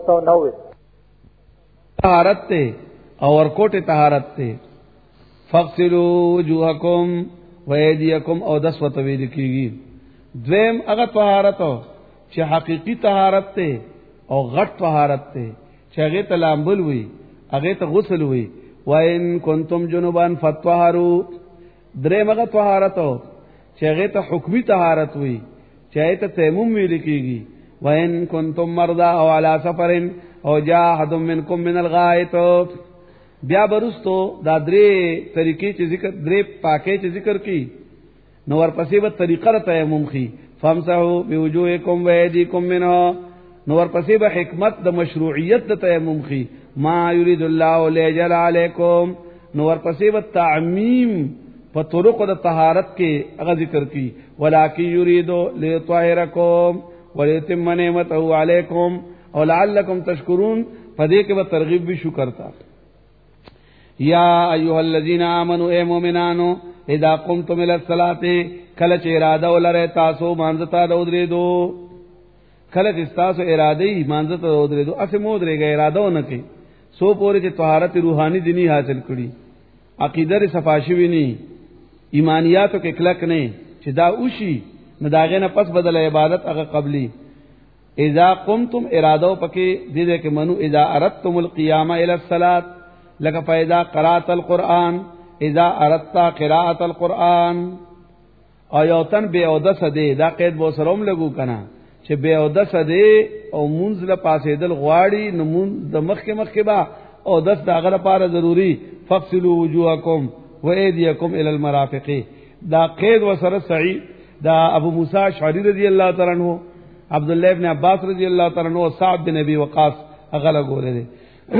290 طهارت ته او ورکوټه طهارت ته فغسلوا وجوهکم وایدیکم او دس وتوید کیږي دویم هغه طهارت چې حقيقي طهارت ته او غټ طهارت ته چې هغه ته لامبل وي هغه ته غسل وي وان کنتم جنبان فطهروا دریم هغه طهارت چې هغه ته حکمی طهارت وي چې هغه ته تیمم ویل کیږي وان کنتم مرضى او على سفر او جاء احد منكم من الغائط بیا برستو دا درې طریقې چې ذکر درې پاکې چې ذکر کی نو ورپسې به طریقه تیمم خي فامسحوا بوجوهکم وایدیکم منها نو ورپسې به حکمت د مشروعیت د تیمم خي ما یرید الله لیجعل علیکم نو ورپسې به تعمیم په طرق د طهارت کې هغه ذکر کی ولکن یرید ليطهرکم ولیتم نعمته علیکم او لعلکم تشکرون پدې کې به ترغیب به شکر تا یا ایها الذین آمنوا اے مومنانو اذا قمتم الى الصلاه کله چې اراده ولره تاسو مانځتا درې دو کله چې تاسو اراده یې مانځتا درې دو اسه مو درېږي اراده ونه کوي سو پورې چې طهارت روحانی دینی حاصل کړي عقیده صفاشي ویني ایمانیاتو کې کلک نه چې دا اوشي نه داغه نه پس بدل عبادت هغه قبلی اذا قمتم اراده پکې دې کې منو اذا اردتم القيام الى الصلاه لك فاذا قرات القران اذا اردت قراءه القران آیاتن به اودس دې دا قید بو سروم لګو کنه چې به اودس دې او منزل پاسې دل غواړي نو د مخ کې با اودس داغه لپاره ضروری فغسلوا وجوهکم وایدیکم الى المرافق دا قید وسره صحیح دا ابو موسی اشعری رضی الله تعالی عنہ عبد الله ابن عباس رضی الله تعالی عنہ صاحب بن ابي وقاص اغلا ګوره دي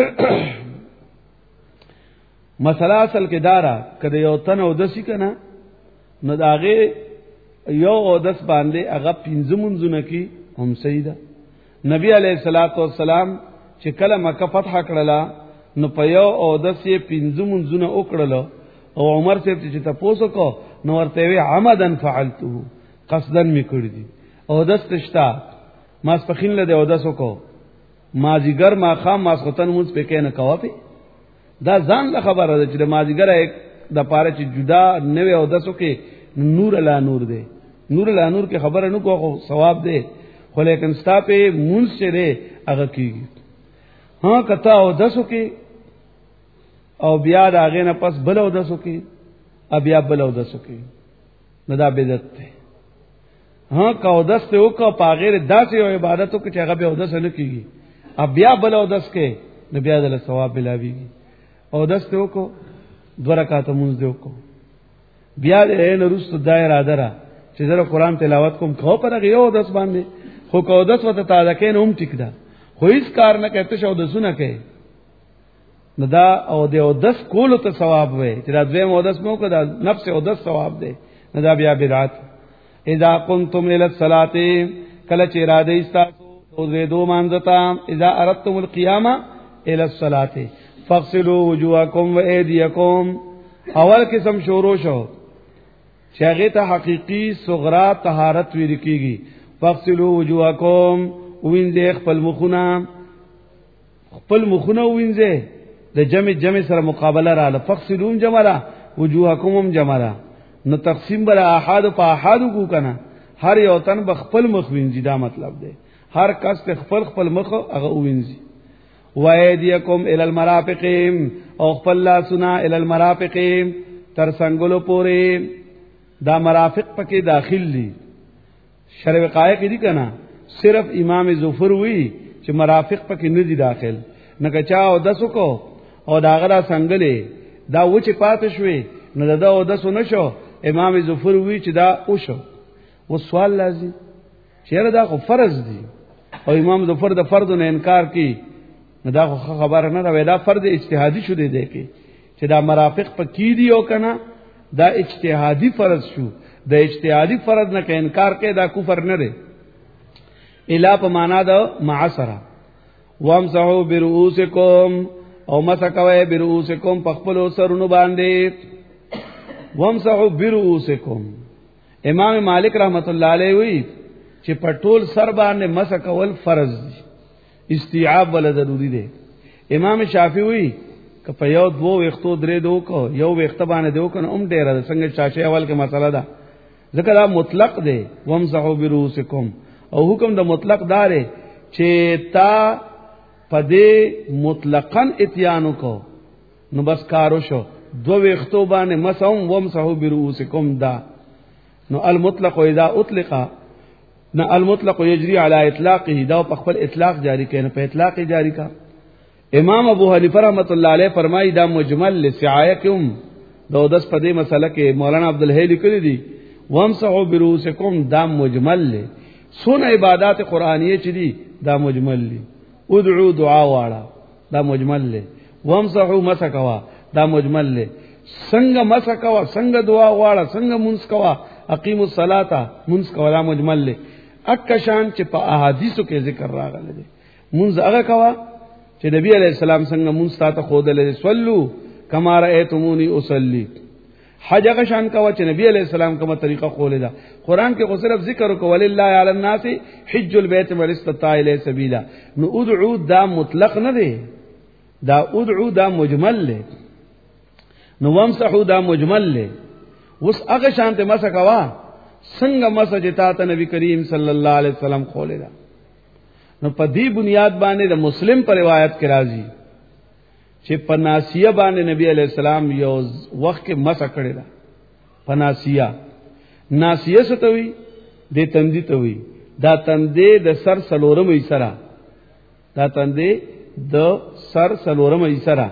مسله اصل کې دارا کده یو تن او دسی کنه نو داغه یو او دس باندې هغه پنځه منځونه کې هم سیدا نبی علیہ الصلوۃ والسلام چې کله مکه فتح کړلا نو په یو او دس یې پنځه منځونه وکړل او عمر سے چې تاسو کو نو ورته وی عمدن فعلته قصدن می کړی دي او دس تشتا ما سپخین له او دسو کو مازیګر ما خام ماسختن مونږ په کې نه کوي دا ځان له خبره ده چې مازیګر یک د پاره چې جدا نوې او دسو کې نور الا نور ده نور الا نور کې خبره نو کو ثواب ده خو لیکن ستا په مونږ چره هغه کیږي ها کته او دسو کې او بیا داغه نه پس بل او دسو کې بیا بل او دسو کې نو دا بدعت ده ها کو دس ته او کو پاغیر داسې او عبادتو کې چې هغه به او دس نه کیږي بیا بل او دس کې نو بیا د ثواب ملاويږي او دس ته او کو دو رکعات مونږ دیو کو بیا دې نه رست دایره درا چې زره قران تلاوت کوم خو پر یو دس باندې خو کو دس وته تازه کې نوم ټیک ده خو هیڅ کار نه کوي ته شو دسونه کوي نو دا او دې او دس کول ته ثواب وي چې دا دویم او دس مو کړه نفس او دس ثواب ده نو دا بیا بدعت اذا قمتم الى الصلاه کله چې اراده ایستاسو او دو مانځتا اذا اردتم القيام الى الصلاه فاغسلوا وجوهكم وايديكم اول قسم شروع شو شاغه ته حقيقي صغرا طهارت ویل کیږي فاغسلوا وجوهكم وینځه خپل مخونه وینځه د جمع سره مقابله رااله فاغسلوا جمع وجوهكم جمع نو تقسیم بر احاد په احاد کو کنه هر یو تن بخپل مخ وینځي دا مطلب دی هر کس ته خپل مخ هغه وینځي وایدیکم الی المرافق او خپل لاسنا الی المرافق تر څنګهلو پورې دا مرافق پکې داخل دي شرع وقایع کې دي کنه صرف امام ظفر وی چې مرافق پکې نه دي داخل نه کچا او دسو کو او دا غرا څنګهلې دا و چې پاتې شوي نه دا او دسو نشو امام ظفر وی چې دا او شو و سوال لازم چیرې دا خو فرض دي او امام ظفر د فرض نه انکار کوي دا خو خبره نه دا فرض اجتهادي شو دی کې چې دا مرافق پکې دي او کنه دا اجتهادي فرض شو د اجتهادي فرض نه کې انکار کوي دا کفر نه دی الا په معنا دا معاصره وامسحوا برؤوسکم او مسکوي برؤوسکم پخپل سرونو باندې وامسحوا برؤوسکم امام مالک رحمت الله علیه وی چې پټول سر باندې مسکول فرض دي استیعاب ولا ضروری دی. امام شافعی وی که په یو دو وختو درې دو کو یو وخت باندې دو کنه ډیره څنګه چاچه اول کې مسله ده ځکه دا مطلق دی وامسحوا برؤسکم او حکم د مطلق دار چې تا پدې مطلقاً اتیانو کو نو بس کارو شو دو وختو باندې مسهم وامسحوا برؤسکم دا نو المطلق اذا اطلق نو المطلق یجری علی اطلاقه دا په خپل اطلاق جاری کین په اطلاق جاری کا. امام ابو حنیفه رحمۃ اللہ علیہ فرمایي دا مجمل لسعایکم دا دس پدې مسله کې مولانا عبدالحی لیکلی دي وامسحوا برؤسکم دا مجمل له سونه عبادت قرآنیه چي دي دا مجمل له ادعو دعا واړه دا مجمل له وامسحوا مسکوا دا مجمل له څنګه مسکوا څنګه دعا واړه څنګه منځ کوا اقیموا الصلاة منځ کوا دا مجمل له اکشان چې په احادیثو کې ذکر راغله دي منځ هغه کوا چې نبی علیہ السلام څنګه مونږ ته خودل صلو کما رایتمونی اصلی حج هغه شان کا چې نبی علیہ السلام کومه طریقه خوله ده قران کې خو صرف ذکر کو ولله علی الناس حج البیت من استطاع الیه سبیلا نو ادعو دا مطلق نه دی دا ادعو دا مجمل له نو وامسحوا دا مجمل له وس هغه شان ته مسکوا څنګه مسجد ته نبی کریم صلی الله علیه وسلم خوله ده نو په دې بنیاد باندې د مسلم پر روایت کې راځي چې په ناسیه باندې نبی علیہ السلام یو وخت کې مسح کړی دا په ناسیه ناسیه ستوي د تندې ته وي دا تندې د سر سلورم ایسرا دا تندې د سر سلورم ایسرا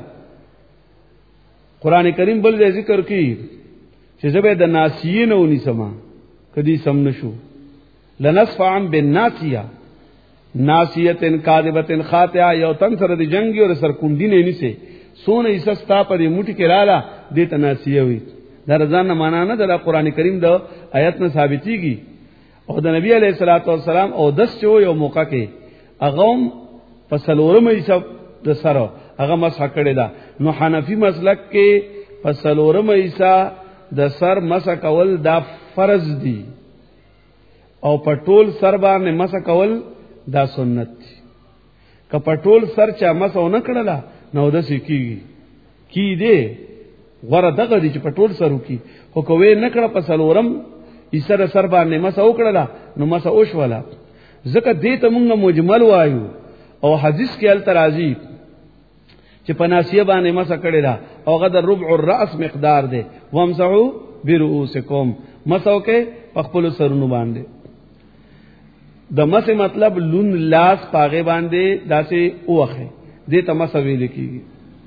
قران کریم بل ذکر کوي چې زبې د ناسیه نه ونی سما کدي سم نشو لنصفعا بالناسیه ناسیتن کاذبتن خاطئه یو تن سره د جنگي او سر کونډی نه نیسه سونه ایسستا پر موټی کې رااله د تناسیه وي دا رضان نه معنا نه د قران کریم د آیت نه ثابتيږي او د نبی علیہ الصلوۃ والسلام او دس چو یو موقع کې اغم فسلورم ایسه د سره هغه مسح کړی دا نو حنفی مسلک کې فسلورم ایسه د سر مسح کول دا فرض دی او پټول سر باندې مسح کول دا سنت دی که پټول سر چا مسو نه کړلا نو د سکیږي کی دې غره دغه دي چې پټول سرو کی خو کوی نه کړه په سلورم ایسره سر باندې مسو کړلا نو مسو شولا ځکه دې ته مونږ مجمل وایو او حدیث کې ال ترازی چې پناسیه باندې مسو کړی دا او غد ربع الراس مقدار دی وامسحوا برؤسکم مسو کې خپل سرونو باندې د مسه مطلب لون لاس پاغه باندې داسې اوخه دې تمسه ویل کیږي.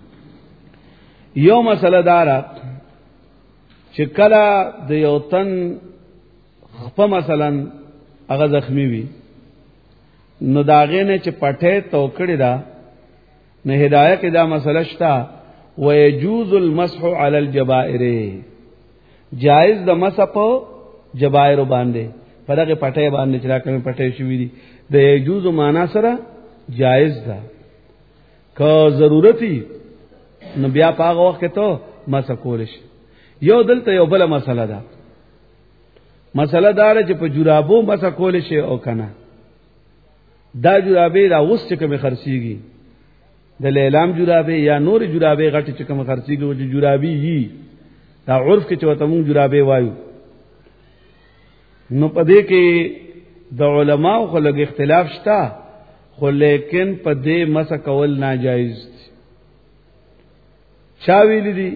یو مسله دار چې کله د یو تن خپل مثلا هغه زخمی وي نو داغه نه چې پټه توکړی دا نه هدايه کې دا مسله شتا ويجوز المسح على الجبائر جائز د مسح په جبائر باندې پدغه پټه باندې چې راکمه پټه شوې دي د یجوز معنا سره جائز ده که ضرورتي نو بیا پاغه وخت ته مسح کول شي. یو دلته یو بل مسله ده مسله دار چې په جرابو مسح کول شي او کنه دا جرابې دا اوس چې کوم خرڅيږي د لیلام جرابې یا نور جرابې غټ چې کوم خرڅيږي او جرابې یي دا عرف کې چې وته مونږ جرابې وایو نو پدې کې د علماء خو لږ اختلاف شته خو لیکن پدې مسح کول ناجایز دي. چا ویل دي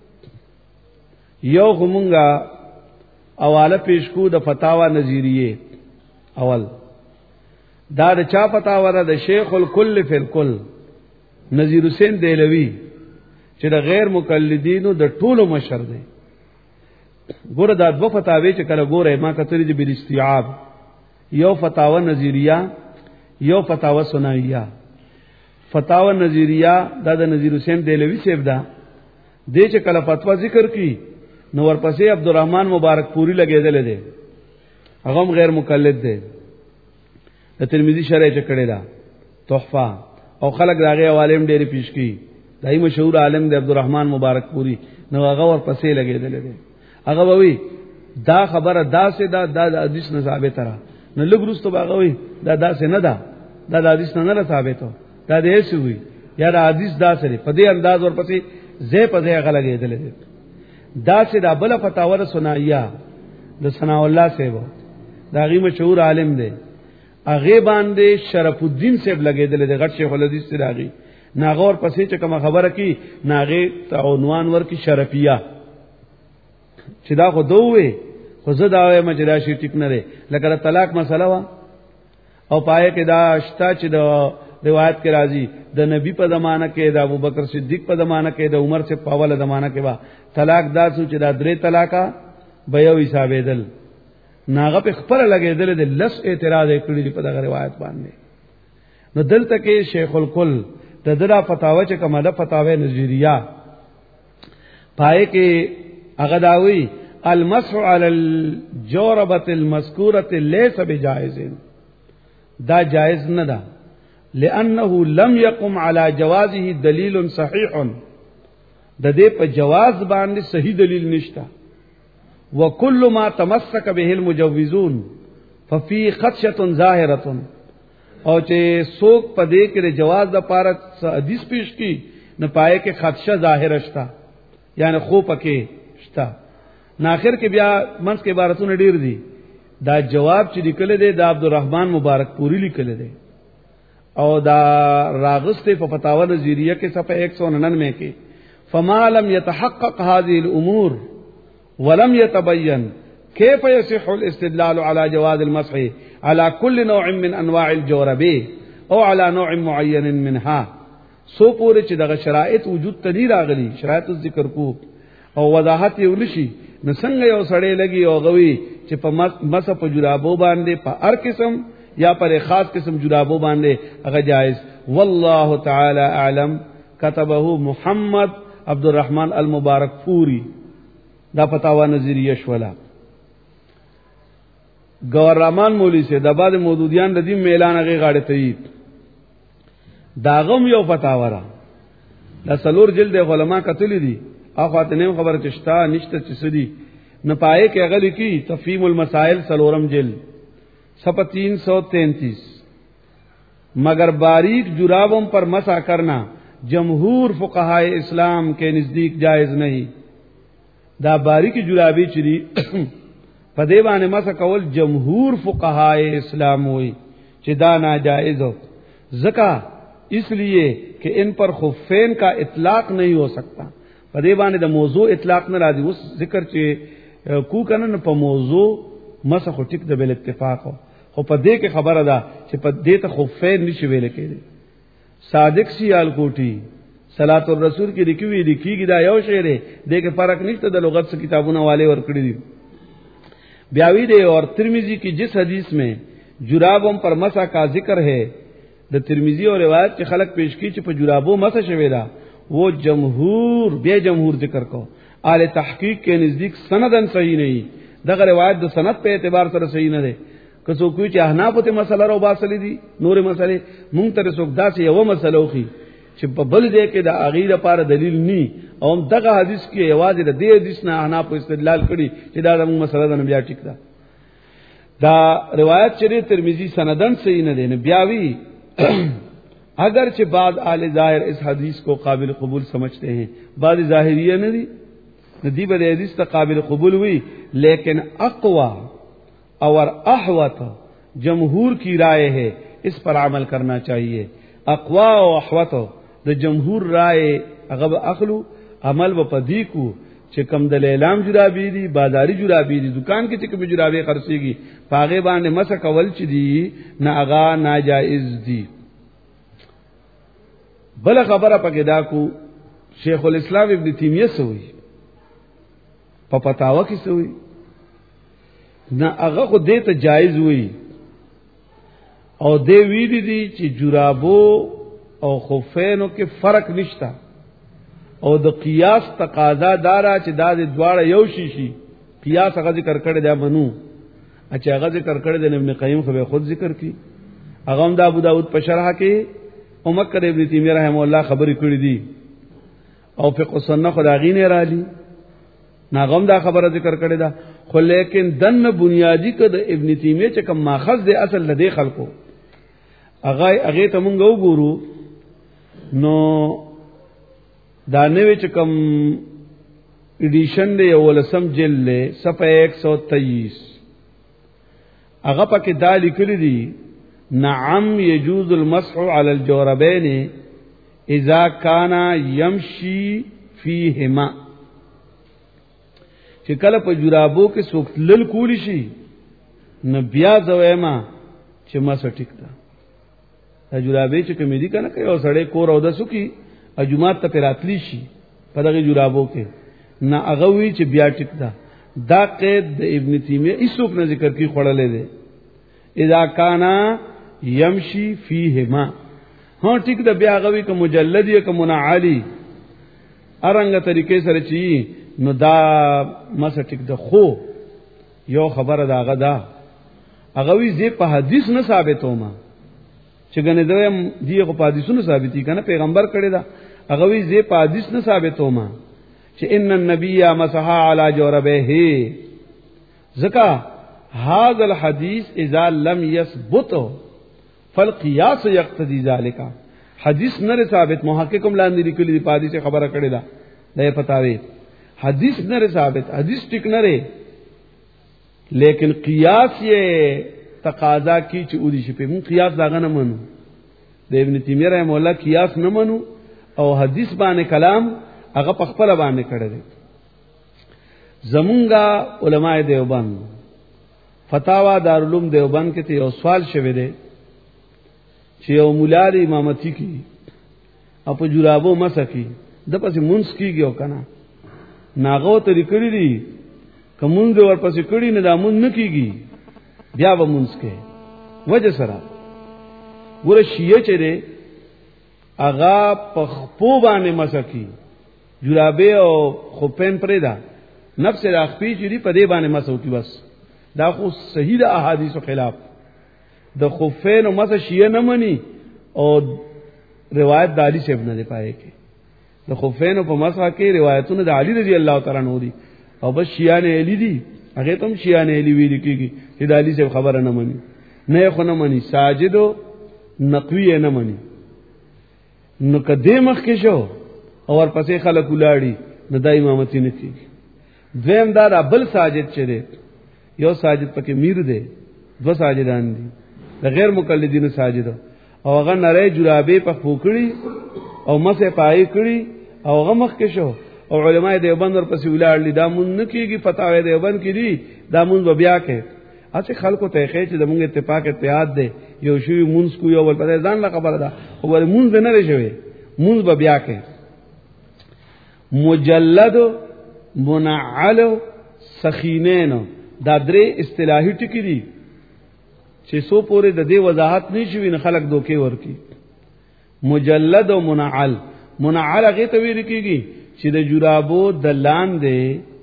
یو همغه اواله پیش کو د فتاوا نظریه اول دا د چا فتاوا ده د شیخ الکل فی الکل نذیر حسین دهلوی چې د غیر مقلدینو د ټولو مشر دی. ګوره دا دو فتاوی چې کله ګوره ما کتلې دي بالاستیعاب یو فتاوا نظریه یو فتاوا سنایه. فتاوا نظریه دا د نذیر حسین دهلوی صاحب دا دې چې کله فتوا ذکر کی نو ورپسې عبدالرحمن مبارک پوری لګیدل دي هغه غیر مقلد دی د ترمذی شرح چې کړی دا تحفه او خلق داغه عالم ډېری پیش کی دای مشهور عالم دی عبدالرحمن مبارک پوری نو هغه ورپسې لګیدل دي هغه وی دا خبره دا سه دا د حدیث نه ثابت را نو لګ روستو هغه وی دا سه نه دا دا د حدیث نه ثابتو دا دې شوی یا د حدیث دا سره په دې انداز ورپسې زې په زې غلګېدل دا چې دا بل فتاور سنایا د ثنا الله صاحب دا غي مشهور عالم دی اغه باندې شرف الدین صاحب لګېدل د غټ شیخ الحدیث راغی ناغور پسې چې کوم خبره کی ناغه عنوان ورکی شرفیه چې دا خو دوه خو زه دا وایم چې دا شی ټیک نه لري لکه طلاق مسله وا او پای کې دا شتا چې د روایت کې راځي د نبی په زمانہ کې د ابوبکر صدیق په زمانہ کې د عمر سے په اوله زمانہ کې وا طلاق دا چې دا درې طلاقه به یو حسابېدل ناغه په خپل لګېدل د لس اعتراض کړی په دغه روایت باندې نو دلته کې شیخ الکل د دغه فتاوا چې کومه ده فتاوی نظریه پای کې هغه داوی المسح على الجوربه المذكوره ليس بجائز دا جائز نه ده لانه لم يقم على جوازه دلیل صحیح د دې په جواز باندې صحیح دلیل نشته وكل ما تمسك به المجوزون ففي خدشه ظاهره او چې څوک په دې کې جواز د پاره حدیث پیش کی نه پائے کې خدشه ظاهر شتا یعنی خو پکې شتا ناخر کې بیا منځ کې عبارتونه ډیر دي دا جواب چې لیکل دي د عبدالرحمن مبارک پوری لیکل دي او دا راغسته په فتاوا نظریه کې صفحه 199 کې فما لم يتحقق هذه الامور ولم يتبين كيف يصح الاستدلال على جواز المسح على كل نوع من انواع الجوربه او على نوع معين منها سو پورې چې دغه شرایط وجود تدیر راغلي شرایط ذکر کو او وضاحت یې ولشي نو څنګه یو سړی لګي او غوي چې په مس په جرابو باندې په هر قسم یا پر خاص قسم جرابو باندې هغه جائز والله تعالی اعلم كتبه محمد عبد الرحمن المبارک پوری دا فتاوا نظریه شولا گور رحمان مولی سے د بعد مودودیان د دې اعلان هغه غاړه تایید داغم یو فتاوا را د سلور جلد علماء کتل دي اخواته نیم خبره چشتا نشته چسدي نه پائے کې هغه لیکي تفهیم المسائل سلورم جلد صفحہ 333 مگر باریک جرابوں پر مسح کرنا جمہور فقہائے اسلام کے نزدیک جائز نہیں دا باریک جرابی چری پدې باندې مسح کول جمهور فقهاء اسلام وي چې دا ناجائز ہو زکا اس لیے کہ ان پر خفین کا اطلاق نہیں ہو سکتا پدې باندې د موضوع اطلاق نه راځي اوس ذکر چې کو کنه په موضوع مسح ټیک د بل اتفاق خو پدې کې خبره ده چې پدې ته خفین نشي ویل کېږي صادق سیال کوټی صلات الرسول کی لیکوي لیکيږي دا یو شعر دی دغه فرق نشته د لغت سے کتابونه والے ور کړی دي بیاوی دے اور ترمذی کی جس حدیث میں جرابوں پر مسح کا ذکر ہے د ترمذی اور روایت کے خلق پیش کی چې په جرابوں مسح شوی دا وہ جمہور بے جمہور ذکر کو اہل تحقیق کے نزدیک سندن صحیح نہیں دغه روایت د سند په اعتبار سره صحیح نه ده که څوک چې احناف ته مسله راو باسلې دي نور مسله مونږ ته څوک داسې یو مسله وخی چې په بل دې کې د اغیر لپاره دلیل ني او دغه حدیث کې یوازې د دې حدیث نه احناف استدلال کړي چې دا موږ مسله ده نه بیا ټیک ده دا روایت چې ترمذی سندن صحیح نه ده نه بیاوی اگر چې بعض اهل ظاهر اس حدیث کو قابل قبول سمجھتے ہیں بعض ظاہریہ نے ندی بد حدیث ته قابل قبول ہوئی لیکن اقوا اور احوط جمہور کی رائے ہے اس پر عمل کرنا چاہیے اقوا و احوط د جمهور رائے هغه اخلو عمل و پدی کو چې کم د اعلام جرابی دي بازاری جرابی دي دکان کې چې کوم جرابې خرڅيږي پاغه باندې مسح کول چې دي نه اغا ناجائز دي بل خبره پکې دا کو شیخ الاسلام ابن تیمیہ سوئی په فتاوا کې سوئی نه هغه خو دې ته جایز وي او دې ویلي دي چې جرابو او خفینو کې فرق نشتا او د قیاس تقاضا دارا چې دا د دواړه یو شي قیاس هغه ذکر کړی دا منو اچھا هغه ذکر کړی د ابن قیم خو به خود ذکر کی هغه هم د ابو داود په شرح کې عمر ابن تیمیہ رحم الله خبرې کړې دي او فقه سنه خدای نه رالی ناغم دا خبره ذکر کړی دا خو لیکن دنه بنیادی کده ابن تیمیہ چې کوم ماخذ دی اصل لدی خلکو هغه ته مونږ وګورو نو دا نوې چې کوم ایډیشن دی ولسم جلد صفحه 123 هغه پکې دا لیکلي دي نعم يجوز المسح على الجوربين اذا كان يمشي فيهما چې کله په جورابو کې سوکتل کولی شي نو بیا زویما چې ما سټیک دا جورابې چې کوم دي کنه کوي او سړی کور او د سکی اجماعت ته پراتلی شي په دغه جورابو کې نه هغه وی چې بیا ټیک دا قید د ابن تیمیه ایسوک نه ذکر کی خړلې ده اذا کانا یمشي فیهما ها ټیک دا بیا هغه وی ک مجلد یا ک منعلی ارنګ طریقې سره چی نو دا مس ټیک ده خو یو خبره دا غدا هغه وی زی په حدیث نه ثابتو ما چې ګنې دوی دی په حدیثونو ثابتي کنه پیغمبر کړي دا هغه وی زی په حدیث نه ثابتو ما چې ان النبي مسح على جوربه زکا هذا الحديث اذا لم يثبت فالقياس يقتضي ذلك حدیث نه ثابت محققم لاندې لیکلي دی په حدیث خبره کړي دا نه پتاوي حدیث نه ثابت حدیث ټیک نه لري لیکن قیاس یہ تقاضا کی چې اودي شي په مون قیاس داغه نه منو د ابن تیمیه رحم الله قیاس نه منو او حدیث باندې کلام هغه په خپل باندې کړی دی زمونږه علماء دیوبند فتاوا دارالعلوم دیوبند کې ته یو سوال شوی دی چې یو مولا دی امامتی کی او په جورابو مسکی د پسې مونږ کیږي او کنه ناغو طریقې دي کومون د ورپسې کړي نه دا مونږ نه کیږي بیا به مونږ کې وجه سره ګور شیعه چې دی اغا په خپو باندې مسکی جرابه او خفین پرېدا نفس راخپی چې دی په دې باندې مسو کی بس دا خو صحیح د احادیثو خلاف د خفین او مس شیعه نه مني او روایت د علی صاحب نه دی پائے کې د خفین په مسح کې روایتونه د علی رضی الله تعالی عنہ دي او بس شیعه نه علی دي هغه تم شیعه نه علی ویل کېږي چې د علی صاحب خبره نه مني نه خو نه مني ساجدو نقوی نه مني نو کدی مخ کې شو او ورپسې خلک ولاړی نه د امامتی نه کیږي دویم دا بل ساجد چره یو ساجد پکې میر دی دو ساجدان دي د غیر مقلدین ساجد او هغه نری جرابې په پوکړی او مسه پای کړی او هغه مخ کې شو او علماء دیوبند ورپسې ولاړل دا مون نه کیږي فتاوی دیوبند کې دي دا مون بیا کې اته خلکو ته خې چې زموږ اتفاق اتحاد دی یو شی مونږ کو یو ول پته ځان لا خبره ده او ول مونږ نه لري مونږ بیا کې مجلد منعل سخینین دا درې اصطلاحي ټکی دي چې سو پورې د دې وضاحت نشوي نه خلک دوکې ورکی مجلد او منعل منعل هغه ته ویل کیږي چې د جرابو د لاندې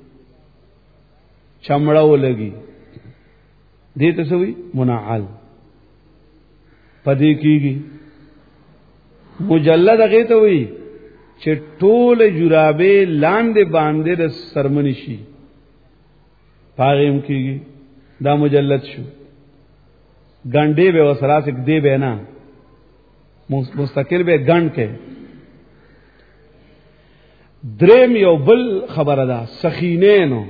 چمړه ولګي دې ته سوي منعل پدې کیږي مجلد هغه ته وی چې ټول جرابې لاندې باندې د سرمنی شي پاغیم کیږي دا مجلد شو ګنډې به وسراسک دی به نه مستقل به ګڼ کې دریم یو بل خبره ده سخینینو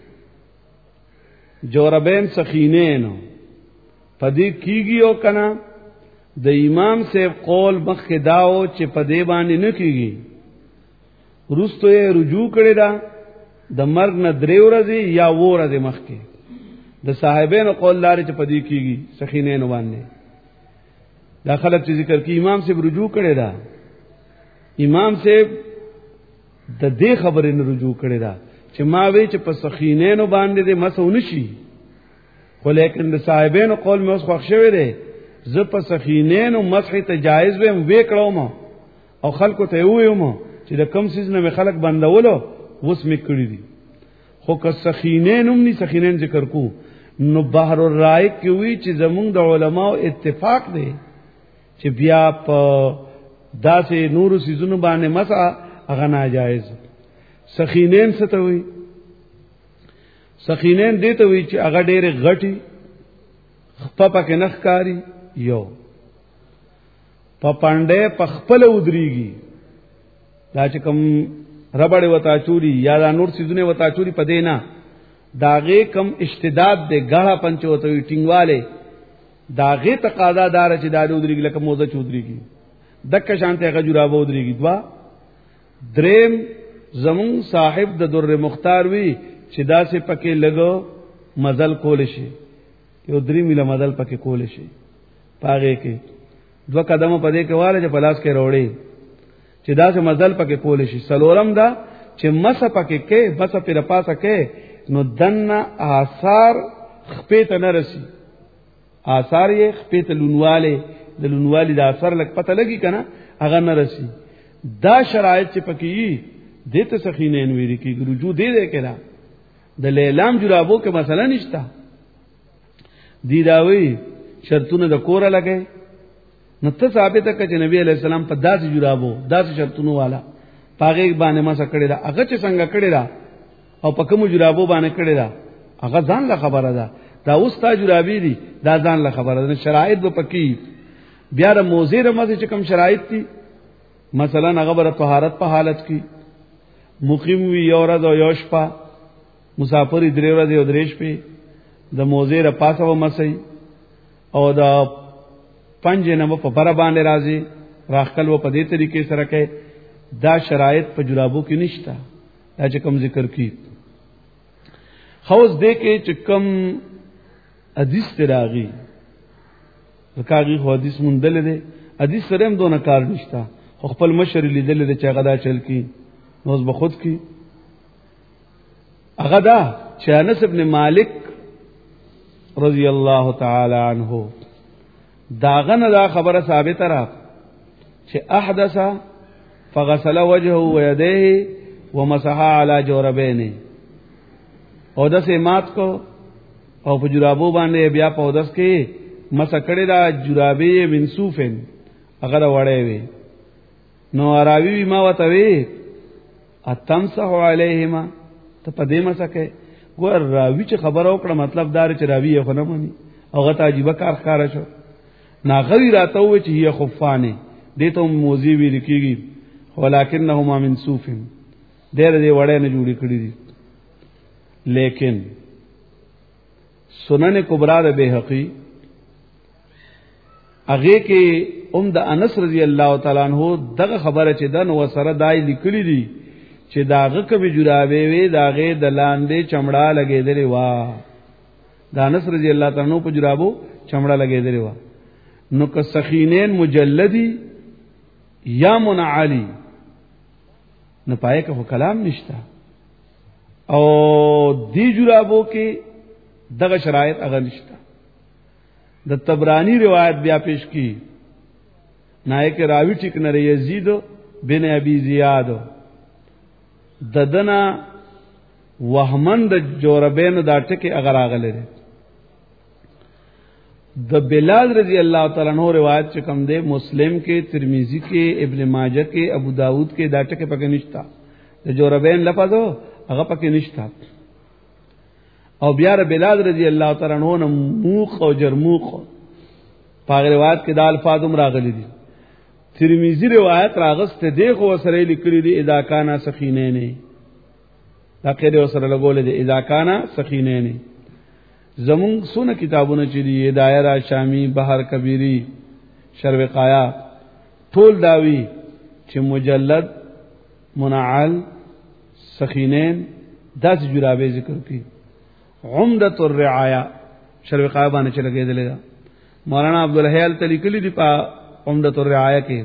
جوربین سخینینو پدې کیږي او کنه د امام صاحب قول مخ داو چې پدې باندې نه کیږي روستو یې رجوع کړی دا د مرګ نه درې ورځې یا و ورځې مخ کې د صاحبینو قول لري چې پدې کیږي سخینینو باندې دا خلک چې ذکر کی امام صاحب رجوع کړی دا امام صاحب د دې خبرې نه رجوع کړی دا چې ما وی چې په سخینینو باندې دې مسو نشي خو لیکن د صاحبینو قول مې اوس خوښ شوی دی زه په سخینینو مسح ته جایز ویم وکړم او خلکو ته ویم چې د کم سیز نه خلک بندولو وس مې کړی دي خو که سخینین هم ني سخینین ذکر کو نو بحر الرائق کې وی چې زمونږ د علماو اتفاق دی چې بیا په داسې نور سيزونو باندې مسح هغه ناجایز سخینین څه ته وی سخینین دې ته وی چې هغه ډېر غټي خپه پکې نخکاری یو په پانډه په خپل ودريږي دا چې کوم ربړ وتا چوری یا دا نور سيزونه وتا چوری پدې نه داغه کم اشتداد دے غاړه پنچوتوي ټینګواله داغه تقاضا دار چې دا ودريږي لکه موزه چودريږي دک شانته غجرا ودريږي دوا دریم زمون صاحب د در مختار وی چې دا سه پکې لګو مزل کول شي یو درې میله مزل پکې کول شي پاګه کې دو قدمه پدې کې واله چې پلاس کې وروړي چې دا سه مزل پکې کول شي سلورم دا چې مس پکې کې بس په پاسه کې نو دنه آثار خپې ته نه رسی آثار یې خپې ته لونواله د لونوالي د اثر لک پته لګي کنه هغه نه رسی دا شرایط چې پکې دته سخینین ویری کې رجوع دې کړه د لیلام جرابو کې مسله نشتا دی داوی شرطونه د کوره لګي نو ته ثابت کړه چې نبی علی السلام په داسې جرابو داسې شرطونو والا پاګه باندې ما سکړه دا هغه چې څنګه کړه دا او په کوم جرابو باندې کړه دا هغه ځان له خبره ده دا اوس تا جرابې دي دا ځان له خبره ده شرایط به پکې بیا د موزه رمزه چې کوم شرایط دي مثلا هغه بر طهارت په حالت کې مقیم وی اورز او یوشپا مسافر درې ورځې او درېش په د موزه را پاسه و مسي او دا پنځه نه په بر باندې راځي راخل و په دې طریقې سره کې دا شرایط په جرابو کې نشتا دا چې کوم ذکر کی خوز دې کې چې کوم حدیث تراغي وکاږي خو حدیث مونږ دلته حدیث سره هم دونه کار نشتا خپل مشر لیدل دې چې غدا چل کی نوز بخود کی غدا چې انس ابن مالک رضی الله تعالی عنہ داغه دا خبره ثابت را چې احدث فغسل وجهه ويديه ومسح على جوربين او دسه مات کو او په جرابو باندې بیا په دس کې مسکړه دا جرابې منسوفن هغه وړې وي نو راوی ما وتوي اتمسح علیهما ته په دې مسکه ګور راوی چې خبر او کړه مطلب دار چې راوی یې خنه مانی او غته عجیب کار ښکارا شو ناغوی راته و چې هي خفانه دې ته موزي وی لیکيږي ولکنهما من صوف ډېر دې وړې نه جوړې کړې دي لیکن سنن کبرا د بیهقی هغه کې د انس رضی الله تعالی عنہ دغه خبره چې دن وسره دای لیکلی دي چې داغه کبي جرابې وي داغه د لاندې چمړه لګېدلې وا د انس رضی الله تعالی عنہ په جرابو چمړه لګېدلې وا نو که سخینین مجلدی یا منعلی نه پای که کلام نشتا او دی جرابو کې دغه شرایط هغه نشتا د طبرانی روایت بیا پیش کی نایک راوی ټیک نه یزید بن ابي زیاد ددنا وهمن د جوربین دا ټکی اگر اغله د بلال رضی الله تعالی عنہ روایت چې کوم ده مسلم کې ترمذی کې ابن ماجه کې ابو داود کې دا ټکی پکې نشتا د جوربین لفظ هغه پکې نشتا او بیا بلال رضی الله تعالی عنہ موخ او جرموخ په روایت کې دا الفاظ هم راغلي دي ترمذی روایت راغسته دی خو سره لیکلي دي اذا کان سخینین دا کېده سره لګول دي اذا کان سخینین زمون سونه کتابونه چې دی دایره شامی بحر کبیری شروقایا ټول داوی چې مجلد منعل سخینین داس جرابې ذکر کی عمدۃ الرعایا شروقایا باندې چې لګېدل مولانا عبدالحی التلیکلی دی په عمدۃ الرعایا کې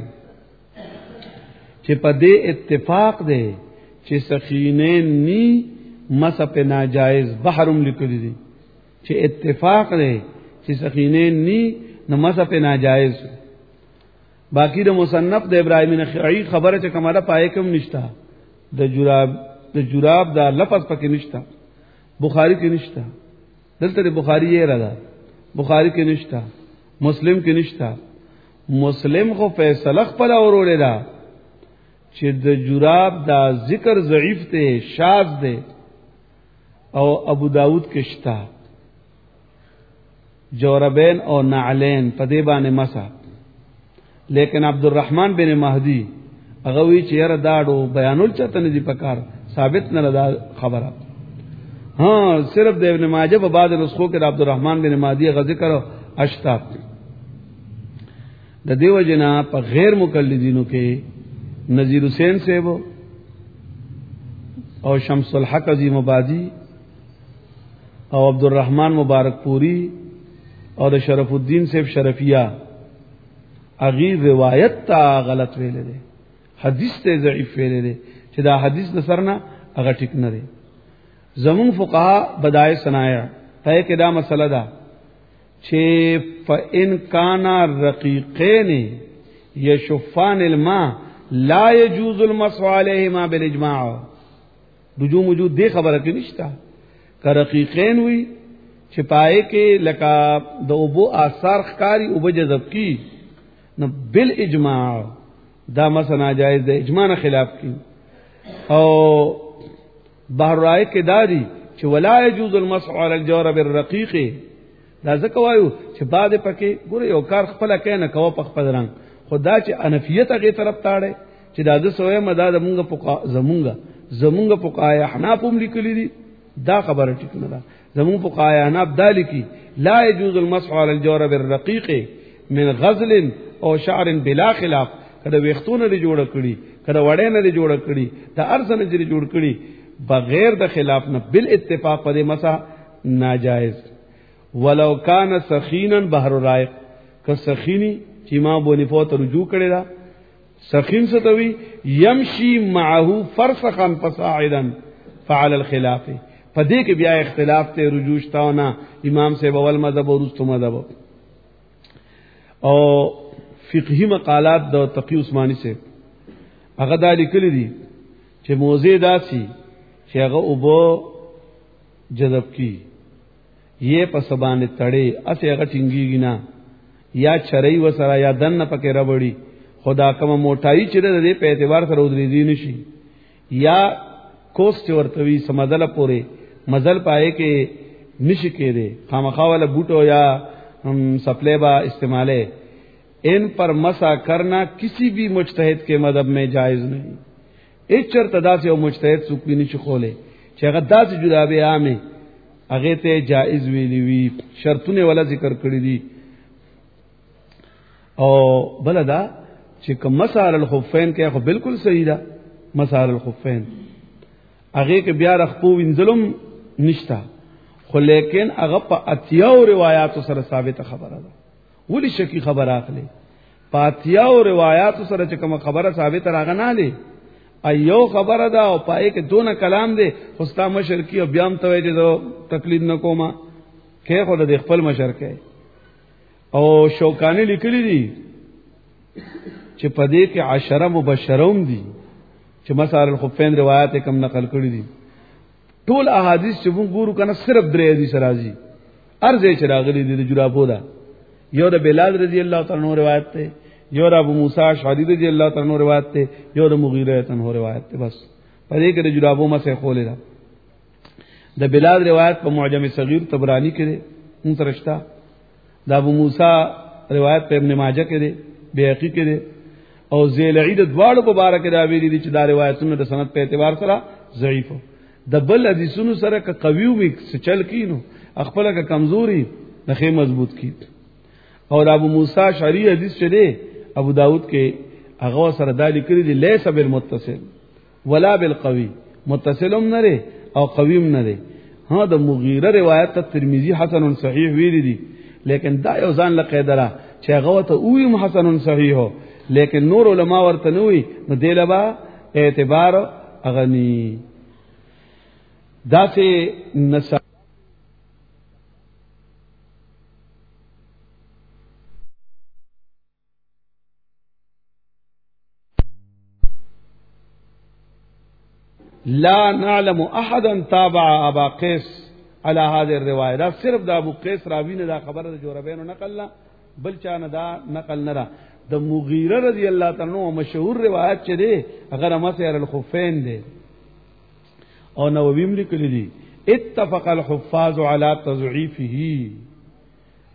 چې په دې اتفاق دی چې سخینین نی مسپ ناجائز بحرم لیکلی دی چې اتفاق دی چې سخینین نی نو مسپ ناجائز باقی د مصنف د ابراهیم نخعی خبره چې کومه پای کوم نشتا د جراب دا لفظ پکې نشتا بخاری کې نشتا دلته بخاری یې راځه بخاری کې نشتا مسلم کې نشتا مسلم خو فیصله خپل اورولې دا چې د جراب دا ذکر ضعیف ته شاذ ده او ابو داود کې شتا جوربین او نعلین په دې باندې مسا لیکن عبدالرحمن بن مهدی هغه وی چې یاره داړو بیانول چته نه دی پکار ثابت نه لدا خبره ها صرف د ابن ماجه په بعد نسخو کې عبدالرحمن بن مهدی غ ذکر اشتا د دیو جنا په غیر مقلدینو کې نذیر حسین صاحب او شمس الحق عظیم آبادی او عبدالرحمن مبارک پوری او د شرف الدین صاحب شرفیہ اغي روایت تا غلط ویل دي حدیث ته ضعیف ویل دي چې دا حدیث نصرنا هغه ټیک نه دي زمون فقها بدای صنایع ته کې دا مسله ده چې فإن كان رقيقين يشفان الماء لا يجوز المسح عليهما بالاجماع رجوع موجود دی خبره کې نشته که رقیقین وي چې پای کې لکه د اوبو آثار ښکاری اوبو جذب کی نو بالاجماع دا مثلا ناجائز ده اجماع نه خلاف کی او بحر رائے کې دادی چې ولا يجوز المسح على الجورب الرقيق دا ځکه وایو چې بعد پکې ګوره یو کار خپل کینه کوه په خپل رنگ خدا چې انفیت هغه طرف تاړي چې دا د سوې مدد زمونږ فقهای احناف هم لیکلي دي دا خبره ټیک نه ده زمون فقهای احناف دالی کی لا يجوز المسح على الجورب الرقيق من غزل او شعر بلا خلاف کله وختونه لري جوړ کړي کله وړې نه لري جوړ کړي دا ارزنه لري جوړ کړي بغیر د خلاف نه بل اتفاق په مسح ناجائز ولو کان سخینا بحر رائق که سخینی چې ما بونیفو ته رجوع کړي دا سخین ستوي يمشي معه فرسخا فصاعدا فعل الخلاف پدې کې بیا اختلاف ته رجوع شتاونه امام سے اول مذهب او رستو مذهب او فقهي مقالات د تقی عثماني سے هغه د لیکل دي چې موضوع داسي چې هغه اوبو جذب کی یہ پسبانه تړي اسه هغه ټینګيږي نه یا چرای وسره یا دن پکې ربړي خدا کوم موټای چې د په اعتبار سره ودرې دي نشي یا کوست ورتوي سمدل پوره مزل پائے کې نشي کېده خامخا والا بوټو یا سپلے با استعمالے ان پر مسا کرنا کسی بھی مجتہد کے مذہب میں جائز نہیں ایک شرط ادا سے مجتہد سوکوی نشي خوله چې هغه داسې جدا به عامه هغه ته جائز ویلی وی شرطونه ولا ذکر کړی دي او بلدا چې کوم مسار الخفین کې خو بالکل صحیح ده مسار الخفین هغه کې بیا رخپو وینځلم نشتا خو لیکن هغه په اتیاو روایت سره ثابت خبره ده ولی شکی خبر اخلي په اتیاو روایت سره چې کوم خبره ثابت راغ نه لې ایو خبره ده او پای کې دونه کلام دي خوستا مشرکی او بیام ته وایي چې تقلید نکوما کې خو د خپل مشرکه او شوکانی لیکلی دي چې پدې کې 10 مبشرون دي چې مسار الخفین روایت کم نقل کړی دي ټول احادیث چې موږ ګورو کنه صرف درې حدیث راځي ارزه چې راغلي دي د جرابو دا یو د بلال رضی الله تعالی عنہ روایت ته یو د ابو موسی اشعری رضی الله تعالی عنہ روایت ته یو د مغیره عنہ روایت ته بس پدې کې د جرابو مسه خولې ده د بلال روایت په معجم صغیر طبرانی کې ده مون ترشتہ د ابو موسی روایت په ابن ماجه کې ده بیهقی کې ده او ذیل عید دواړو مبارک دا ویلي دي چې دا روایتونه د سند په اعتبار سره ضعیف د بل حدیثونو سره ک قویو می چل کینو خپل ک کمزوري نخې مضبوط کی او ابو موسی شری حدیث چره ابو داود کې هغه سره دالی کړی دی لیس بالمتصل ولا بالقوی متصلم نه او قویم نه ها د مغیره روایت ترمذی حسن صحیح ویلی دي لیکن دا یو ځان له قیدره چې هغه ته وی حسن صحیح هو لیکن نور علماء ورته نوې نو دلبا اعتبار اغنی داسې نسا لا نعلم احدا تابع ابا قیس على هذه الروايه دا صرف دا ابو قیس راوی نه دا خبره د جوربینو نقل بل چا نه دا نقل نه د مغیره رضی الله تعالی عنہ مشهور روایت چه دی اگر مسیر الخفین دی او نوویم لیکلی دی اتفق الحفاظ على تضعیفه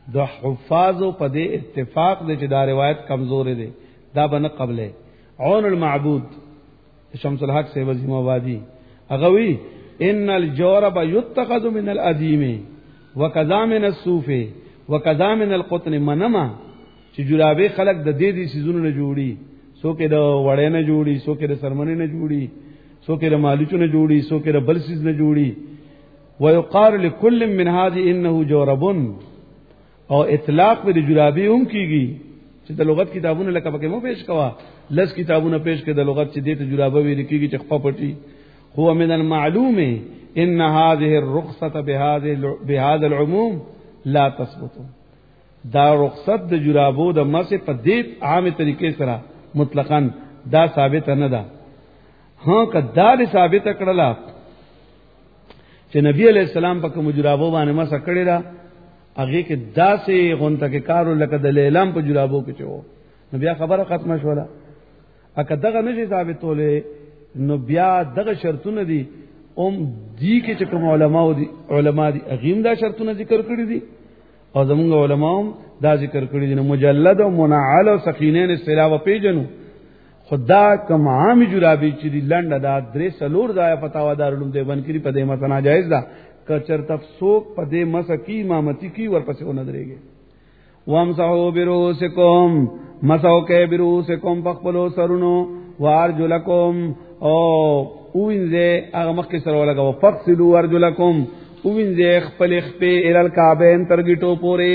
د حفاظو په دې اتفاق د چې دا روایت کمزور دی دا بنه قبله عون المعبود شمس الحق سے وزیم آبادی اغوی ان الجورب یتخذ من الادیم وکذا من الصوف وکذا من القطن منما چې جرابې خلق د دې دي سيزونو نه جوړي څوک د وړې نه جوړي څوک د سرمنې نه جوړي څوک د مالوچو نه جوړي څوک د بل سيز نه جوړي ويقال لكل من هذه انه جورب او اطلاق په جرابې هم کیږي چې د لغت کتابونه لکه پکې مو پیش کوا لس کتابونه پیش کړه د لغت چې دې ته جرابه ویل کیږي چې خپه پټي هو من المعلوم ان هذه الرخصه بهذا العموم لا تثبت دا رخصت د جرابو د مسه په دې عام طریقې سره مطلقاً دا ثابت نه ده ها کدا ثابت کړلا چې نبی علیہ السلام په کوم جرابو باندې مسه کړی دا هغه کې داسې غونته کې کارو لکه د لیلام په جرابو کې چو نو بیا خبره ختمه شوله اګه دغه نشي ثابتوله نو بیا دغه شرطونه دي دی کې چې کوم علما دي اغیم دا شرطونه ذکر کړی دي او زمونږ علماء دا ذکر کړی دي نو مجلد او منعل او سخینین استلاو پیجنو خدا کم عام جرابی چې دی لنډه دا درې سلور ځای فتاوا دارالعلوم دیوبند کې په دې متن ناجایز ده کچر تفسوق په دې مسکی امامتی کی ورپسې ونه درېږي وامسحوا برؤسکم مسحو کې برؤسکم پخپلو سرونو وارجلکم او وینځه هغه مخکې سره ولګو فغسلوا ارجلکم وینځه خپل خپې ال الکعبین ترګټو پورې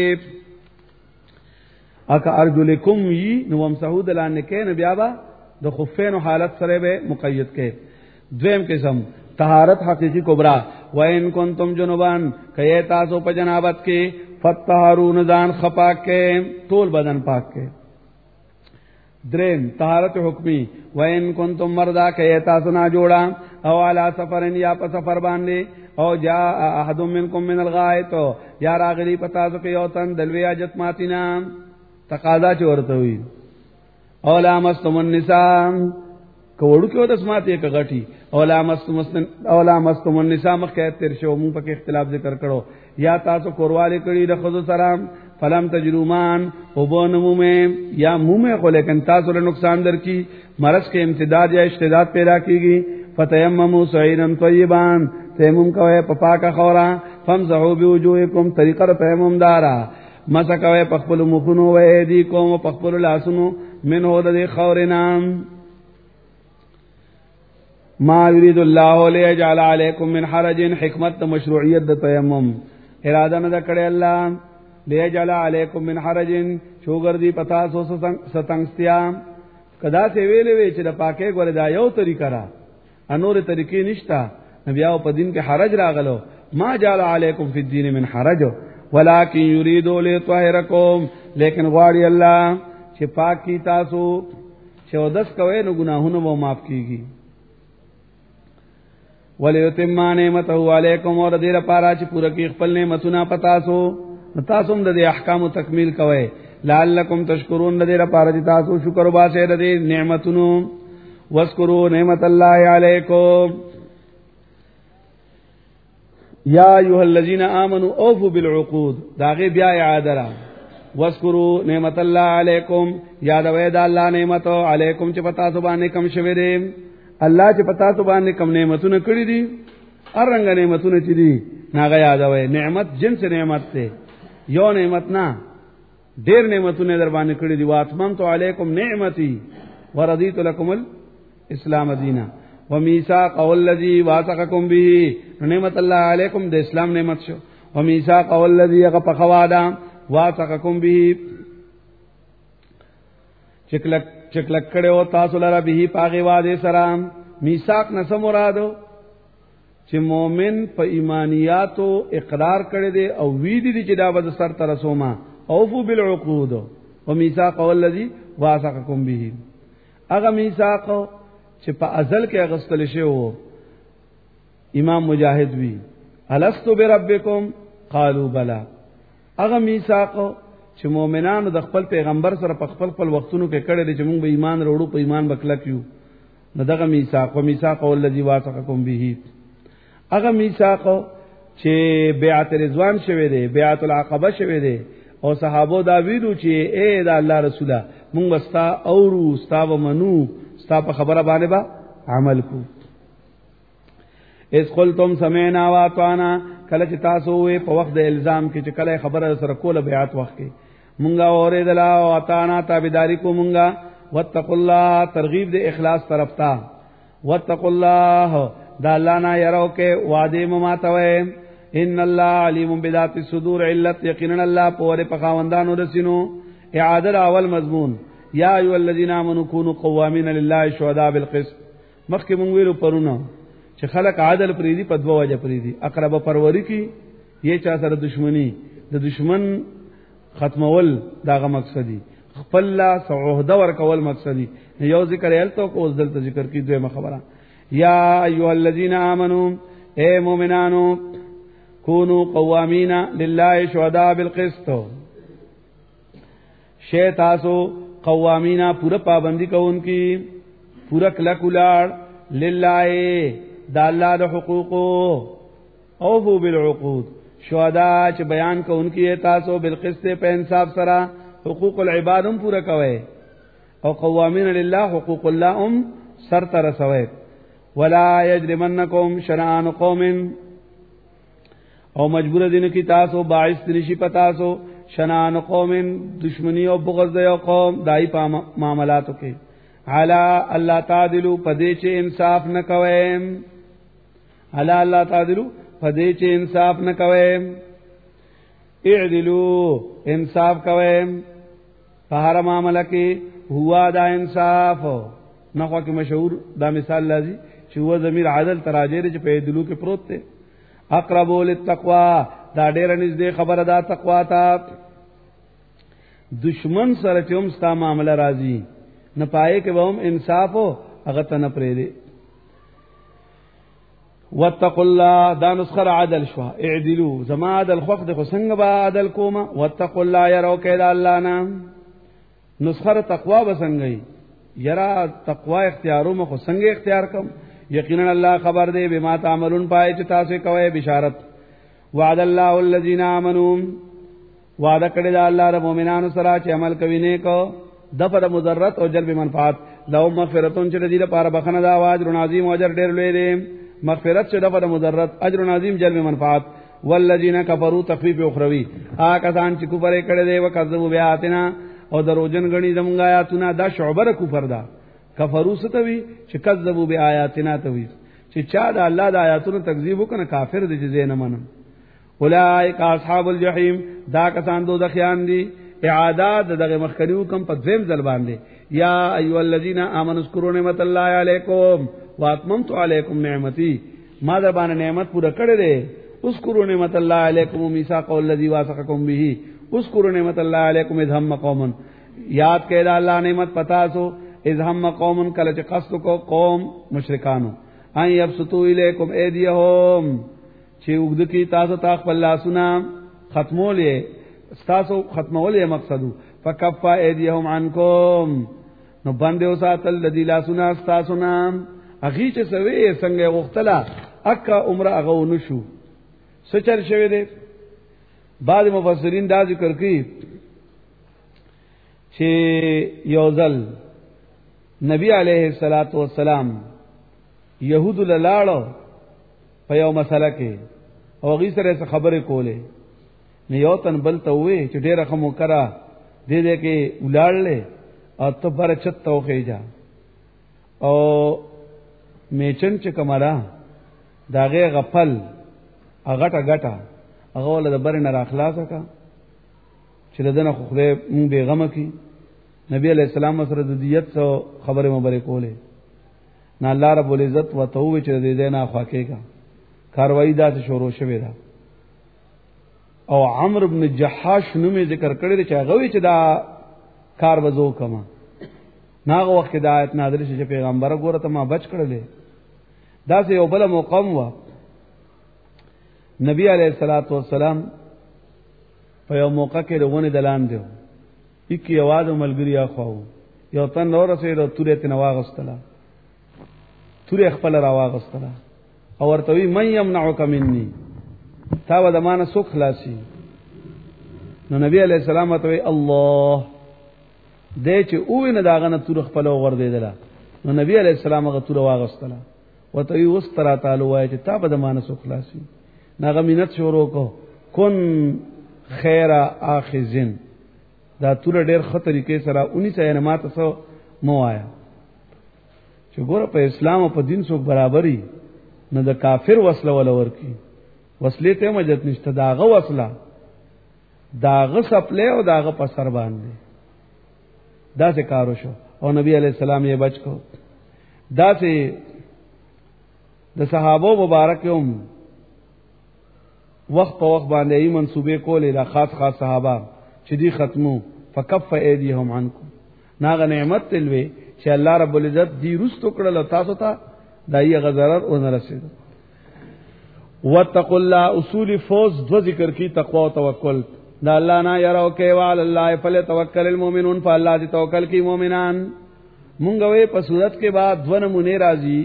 اکا ارجلکم یی نو وامسحو دلان کې نو بیا با د خفین حالت سره به مقید کې دویم قسم طهارت حقیقی کبرا وَإِن كُنتُمْ جُنُبًا کئے تاسو په جنابت کې فطهروا نزان خپاک کې ټول بدن پاک کې دریم طهارت حکمی وَإِن كُنتُمْ مرضى کئے تاسو نا جوړا او علی سفرن یا په سفر باندې او جاء احد منکم من الغائط یا راغلی پتا سو کې یو تن دلوی حاجت ماتینا تقاضا چورته وي او لامستم النساء کوړو کې د اسماته کې غټي او لامستم النساء مخه تر شو مون په اختلاف ذکر کړو یا تاسو کورواله کړي د خود سلام فلم تجرومان او بونمو میں یا منہ میں کو لیکن تاسو له نقصان در کی مرض کے امتداد یا اشتداد پیدا کیږي فتیمموا صعیدا طیبا تیمم کوي په پاکه خورا فمسحوا بوجوهکم طریقه تیمم دارا مسکوي پخپل مخونو و ایدی کوم پخپل لاسونو من هو د خورنا ما یرید الله لیجعل علیکم من حرج حکمت مشروعیت د تیمم اراده نه کړی الله لیجعل علیکم من حرج شوګر دی پتا سو ستنګستیا کدا سی ویلې وی چې د پاکه ګور دا یو طریقه را انور طریقې نشتا نبی او په دین کې حرج راغلو ما جعل علیکم فی الدین من حرج ولکن یرید لطهرکم لیکن غواړي الله چې پاک کی تاسو چې ودس کوي نو ګناهونه وو معاف کیږي ولیتم نعمته علیکم اور دې لپاره چې پوره کې خپل نعمتونه پتا سو تاسو هم د احکام تکمیل کوئ لعلکم تشکرون دې لپاره چې تاسو شکر وباسئ د نعمتونو واذکروا نعمت الله علیکم یا ایها الذین آمنوا اوفوا بالعقود داغه بیا اعاده را واذکروا نعمت الله علیکم یاد وې دا الله نعمت علیکم چې پتا سو باندې کم شوه دې الله چې پتا ته باندې کم نعمتونه کړې دي ارنګ نعمتونه چې دي ناغه یادوي نعمت جنس نعمت ته یو نعمت نه ډېر نعمتونه در باندې کړې دي واتممت علیکم نعمتي ورضیت لكم الاسلام دینا ومیثاق الذی واثقکم به نعمت الله علیکم د اسلام نعمت شو ومیثاق الذی غفقوادا واثقکم به چکلک کړو تاسو لاره به پاغه واده سره میثاق نه مرادو چې مؤمن په ایمانیاتو اقرار کړي دي او وی دي چې دا به سر تر رسومه اوفو بالعقود ومیثاق الذی واثقکم به هغه میثاق چې په ازل کې اغستل شوی وو امام مجاهد وی الستو بربکم قالوا بلا هغه میثاق چې مؤمنانو د خپل پیغمبر سره په خپل وختونو کې کړي دي چې موږ به ایمان وروړو په ایمان بکلک یو نو دغه میثاق او میثاق الذی واثقکم به هغه میثاق چې بیعت رضوان شوه دی بیعت العقبه شوه دی او صحابه دا ویلو چې اے دا الله رسوله مونږ وستا اورو ستا ومنو ستا په خبره باندې با عمل کو. اس قلتم سمعنا واطعنا کله چې تاسو وې په وخت د الزام کې چې کله خبره سره کوله بیعت وخت کې مونږه اوریدلا او اطعنا تابعداري کو مونږه. واتقوا الله ترغیب د اخلاص طرف ته. واتقوا الله دا الله نه يرو کې وعده مماتوي. ان الله علیم بذات الصدور علت یقینا الله په په خواندانو رسینو. اعاده اول مضمون یا ایو الذین آمنوا کونوا قوامین لله شهداء بالقسط. مخکې مونږ ویلو پرونه چې خلق عادل پریدي په دوه وجه پریدي. اقرب پروری کی یې چا سره دشمنی د دشمن ختمول داغه مقصدی خپل لا سعوده ور کول مقصدی. یو ذکر ال تو کو دلته ذکر کی دوه خبره. یا ایها الذین آمنو اے مومنانو کونوا قوامین لله شهداء بالقسط. شی تاسو قوامینا پورا پابندی کوونکی پورا کلکولار لله دا الله د حقوقو اوفو بالعقود. شهدا چې بیان کوونکی تاسو بالقسط په انصاف سره حقوق العباد هم پورا کوي او قوامین لله حقوق الله هم سر تر رسوي. ولا یجرمنکم شنآن قوم او مجبور دین کی تاسو باعث نشي پتاسو شنآن قوم دشمنی او بغض د یو قوم دای په معاملاتو کې علا الله تعالی پدې چې انصاف نه کوي. علا الله تعالی پدې چې انصاف نه کوي. اعدلوا انصاف کوي په هر معاملې کې هوا دا انصاف. نحو کې مشهور دا مثال لازم چې هو ضمیر عدل تراجر چې په دلو کې پروت دی. اقرب للتقوا دا ډېر نږدې خبره ده تقوا ته. دشمن سره چې هم ستا معاملې راځي نه پائے کې به هم انصاف او هغه ته نه پرې دی. واتقوا الله دا نسخه عدل شو. اعدلوا زما عدل خوخ د څنګه با عدل کوما. واتقوا الله يرو کې دا الله نه نسخه تقوا بسنګي یرا تقوا اختیارو مخ څنګه اختیار کوم. یقینا الله خبر دی بما تعملون پای چې تاسو کوي بشارت. وعد الله الذين امنوا وعده کړی دا الله د مؤمنانو سره چې عمل کوي نیک دفع مضرت او جلب منفعت. لو مغفرتون چې دې لپاره بخنه دا اجر عظیم او اجر ډېر لوی دی. مغفرت چې دفع مضرت اجر عظیم جلب منفعت. والذین کفروا تخفیف اخروی آکسان چې کفر کړي دی وکذبوا بیااتنا او دروژن غنی زمونږ آیاتونه دا شعبره کفر ده. کفروا ستوي چې کذبوا بیااتنا توي چې چا د الله د آیاتونو تکذیب وکړي کافر دي چې نه منن. اولئک اصحاب الجحیم دا کسان دوزخیان دي. اعادات دغه مخکنیو کم په ذم ځل باندې. یا ایها الذین آمنوا اذکروا نعمت الله علیکم واتممت علیکم نعمتي. ما در باندې نعمت پورا کړی دی. اذکروا نعمت الله علیکم میثاق الذی واثقکم به. اذکروا نعمت الله علیکم اذ هم قوم. یاد کړه الله نعمت پتا سو اذ هم قوم کله چې قصد کو قوم مشرکانو ان یبسطوا الیکم ایدیهم چې وګد کی تاسو خپل لاسونه ختمولې تاسو ختمولې مقصدو فکف ایدیهم عنکم نو باندې وساتل الذی لاسونه تاسو نام اغي چې سوي څنګه غختلا اکا عمره هغه ونشو سچر شوی دی. بعض مفسرین دا ذکر کوي چې یوزل نبی علیہ الصلات والسلام یهود لاړو په یو مسله کې او غي سره خبرې کولې نه یو تن بل ته وې چې ډېر خمو کرا دې دې کې ولاړلې او ته بر چت توخېجا او میچن چې کماله داغه غفل اغټه غټه هغه ول د بر نه راخلاصه کا چې دنه خو خدای مونږ به غم کی. نبی علیہ السلام سره د دیت سو خبره مبارک کولې نه الله رب العزت وتو چې دې نه خواکېګا کاروایی دا څه شروع شوه دا. او عمرو بن جحاش نومې ذکر کړی چې هغه چې دا کار وځو کما ناغه وخت د آیت نازل شي چې پیغمبر ګوره ته ما بچ کړلې. دا سه یو بل مقام و نبی علیہ الصلات والسلام په یو موقع کې رونه دلان دیو اکی आवाज ملګری اخو یو تن نور سره تورې تنواغستلا تورې خپل راواغستلا او ورته من يمنعك مني تا ودمانه سو خلاصي نو نبی علیہ السلام ته الله دې چې او نه داغه نه تور خپل ور دیدله نو نبی علیہ السلام هغه تور واغستله وته یو استرا تعالی وای چې تا به د مانسو خلاصي ناغه مینت شروع کو کن خیر اخذن دا تور ډیر خطرې کې سره 19 ماته سو موایا چې ګوره په اسلام او په دین څوک برابرۍ نه د کافر وسله ولا ورکی وسلې ته مجد نشته داغه وسله داغه سپلې او داغه په سر باندې دا څه کارو شو او نبی علیہ السلام یې بچ کو دا څه د صحابه مبارکوم وخت په وخت باندې ای منسوبې کولې دا خاص صحابه چې دی ختمو فکف ایدیهم عنکم ناغه نعمت تلوي چې الله رب العزت دی رستو کړل تاسو ته دایي غزرر او نه رسید واتقوا الله اصول فوز دو ذکر کی تقوا او توکل دا الله نه یراو کې وعلى الله فليتوکل المؤمنون فالله دې توکل کی مؤمنان مونږ وې په صورت کې بعد دو نمونه راځي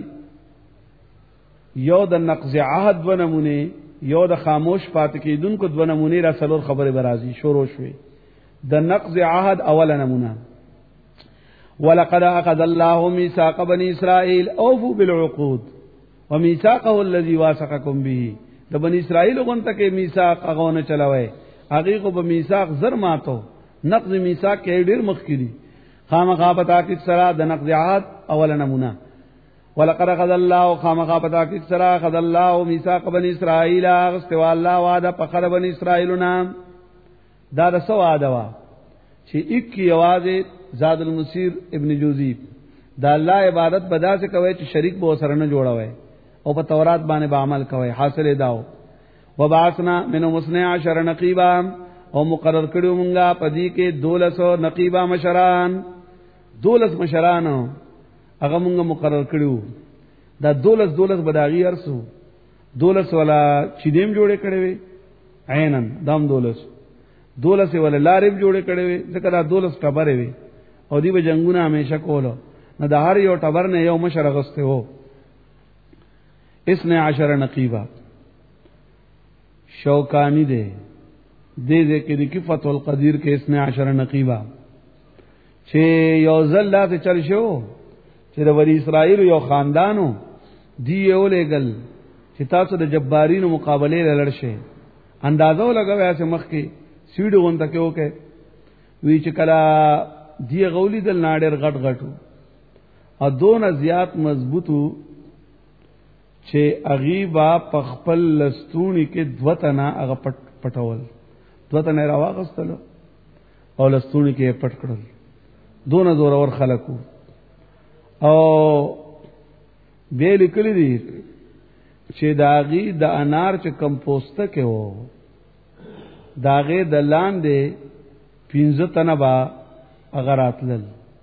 یو د نقض عهد دو نمونه یو د خاموش پات کیدونکو دو نمونه را سلور خبره برازي شروع شوي د نقض عهد اول نمونه ولقد اخذ الله ميثاق بني اسرائيل اوفوا بالعقود وميثاقه الذي واثقكم به د بني اسرائيل غونته کې میثاق هغه چلوي هغه کو په میثاق زر ماتو نقض میثاق کې ډیر مخکري خامخا پتا کې سره د نقض عهد اول نمونه ولقد اخذ الله خامخا پتا کې سره اخذ الله ميثاق بني اسرائيل استوا الله وعده په بني اسرائيل نام دا د سو وعده وا چې 21 आवाज زاد المسیر ابن جوزی دا الله عبادت بدا سے کوي چې شریک به سره نه جوړوي او په تورات باندې به عمل کوي حاصل داو وبعثنا منهم 12 نقيبا او مقرر کړو مونږه پدې کې 12 نقيبا مشران 12 مشران هغه مونږه مقرر کړو دا 12 بداغي ارسو 12 ولا چینیم جوړې کړې وي عینن دام 12 ولا لارب جوړې کړې وي ځکه دا 12 ټبرې وي او دی به جنگونه همیشه کولو نه د هر یو ټبر نه یو مشر غسته وو 12 نقیبا شوکانی دے دې کې د فتح القدیر کې 12 نقیبا چې یو ځل لاته چل شو چې د بنی اسرائیل یو خاندانو دی یو لګل چې تاسو د جبارینو مقابله لړ شي اندازو لګوي چې مخ کې سیډو غونته کې وکي وی چې کلا دی غولی دل ناډر غټ غټو ا دون زیات مضبوطو چې اغیبا پخپل لستونی کې دوتنا هغه پټول دوتنا راواغستل او لستونی کې پټ کړل دون زور اور خلقو او به لیکلی دي چې داغي د انار چې کمپوسټه کې وو داغه د لاندې 15 تنه با اگر اتلل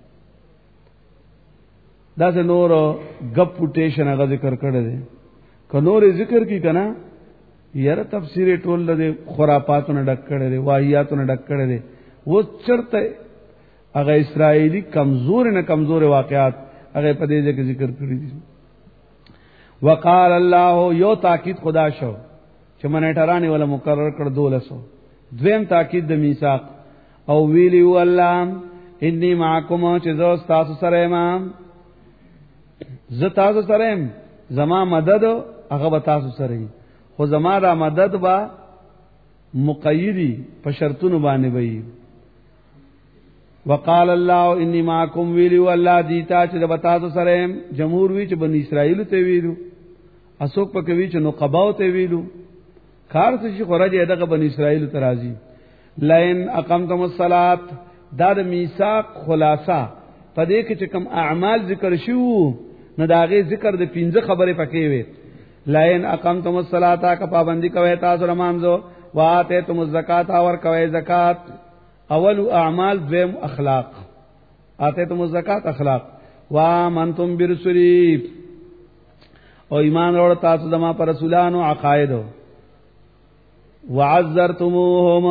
دا څه نور غپ پټیشن هغه ذکر کړی دی که نور ذکر کی کنا یاره تفسیر ټول له خرافاتونو ډک کړی دی واهیاتونو ډک کړی دی و چرته هغه اسرائیلی کمزور واقعات هغه په دې کې ذکر کړی دي وقال الله یو تاکید خدا شو چې منه ټرانی ولا مقرر کړ 1200 دویم تاکید د میثاق او ویلیو الله انی معکم چې زو تاسو سره ما ز تاسو سره زما مدد هغه به تاسو سره خو زما را مدد با مقیدی په شرطونو باندې وي وقال الله انی معکم ویلیو الله دیتا چې د تاسو سره جمهور وی چې بنی اسرائیل ته ویلو اسوک په کوي چې نو قباو ته ویلو کار څه خورج دغه بنی اسرائیل ته راځي لئن اقمتم الصلاه دا د میثاق خلاصہ پدې کې چې کوم اعمال ذکر شو نه داغه ذکر د 15 خبره پکې وي لئن اقمتم الصلاه کا پابندی کوي تاسو رمانځو واتیتم الزکات اور کوي زکات اول اعمال دویم اخلاق اتیتم الزکات اخلاق وامنتم برسلی او ایمان اور تاسو دما پر رسولانو عقاید وعذرتموهم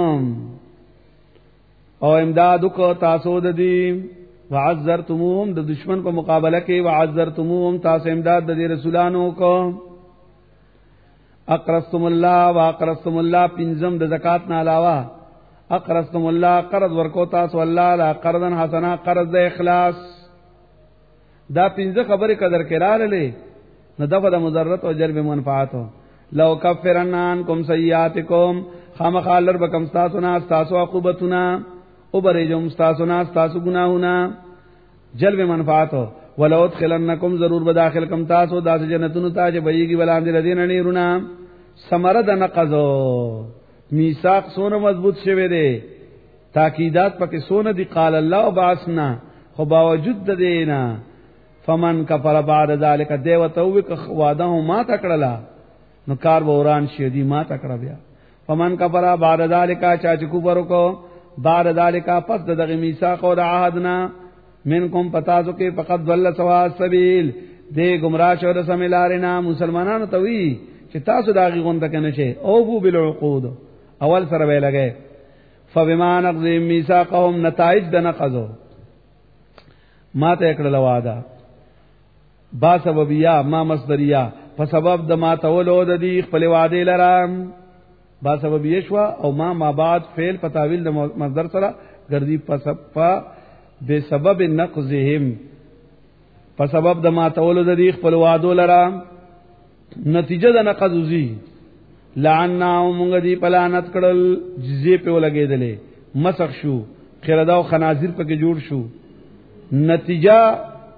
او امداد کو تاسو د دې وعذرتموهم د دشمن په مقابله کې وعذرتموهم تاسو امداد د رسولانو کو اقرضتم الله واقرضتم الله پنځم د زکات نه علاوه اقرضتم الله قرض ورکو تاسو الله لا قرضا حسنا قرض د اخلاص. دا پنځه خبرې قدر کړهاله نو دغه د مضرت او جلب منفعت. لو کفرن عنکم سیئاتکم خامخالر بکم تاسو نه تاسو عقوبتنا او برېجم تاسو نه تاسو ګناهونه جلب منفعت. ولو ادخلنکم ضرور بداخل کم تاسو داس جنتونو ته چې بېږي بلاندې لدین نیرونه ثمره د نقضو میثاق سونه مضبوط شوه دی تاکیدات پکې سونه دی قال الله وبعثنا خو باوجود د دینا فمن کفر بعد ذلك دیوتو وک وعده ما تکړلا نو کار بوران شي دی ما تکړه بیا فمن کفر بعد ذلك چا چې کوبر کو بعد ذلك پس دغه میثاق او عهدنا منکم پتازو کې فقط ضل سوا السبیل دې گمراه شو د سمیلارنا مسلمانانو ته وی چې تاسو داغي غونډه کنه شي او بو بالعقود اول سره وی لګي فبما نقضي ميثاقهم نتائج د نقضو ما ته کړل وعده با سببیا ما مصدریا په سبب د ما تولو د دې خپل وعده لرام با سببیه شو او ما بعد فعل په تعویل د مصدر سره ګرځي به سبب نقضهم په سبب د ما تولو د دې خپل وعده لرام نتیجه د نقضوزی لعنا موږ دی پلانت کړل جزیه په لګیدلې مسخ شو خیردا او خنازیر پکې جوړ شو نتیجه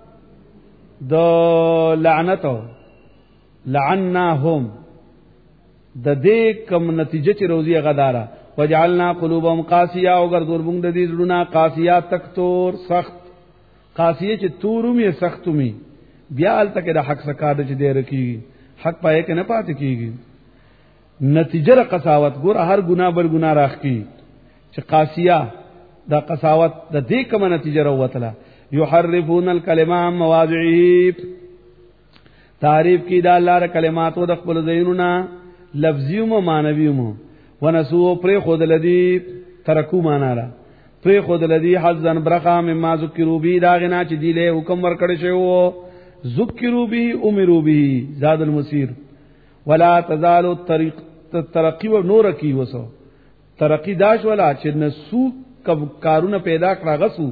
د لعنت لعناهم د دې کوم نتیجه چې روزي غدارا وجعلنا قلوبهم قاسیه او ګرځول موږ د دې زړونه قاسیه تکتور سخت قاسیه چې تورمي سختومي بیا الته د حق سکاده چې دی رکی حق پای کې نه پات کیږي نتیجه قساوت ګور هر ګناه بل ګناه راخ کی چې قاسیه دا قساوت د دې کوم نتیجه راوتله یحرفون الکلمه عن مواضعه تعریف کی دا الله ر کلماتو د خپل زینونه لفظیوم او معنویوم ونسو پر خود لدی ترکو معنا را پر خود لدی حزن برخه مما ذکروا به دا غنا چې دی له حکم ورکړی شو ذکروا به امروا به زاد المسیر ولا تزال الطريق ترقی و نور کی وسو ترقی داش ولا چې نسو کارونه پیدا کړه غسو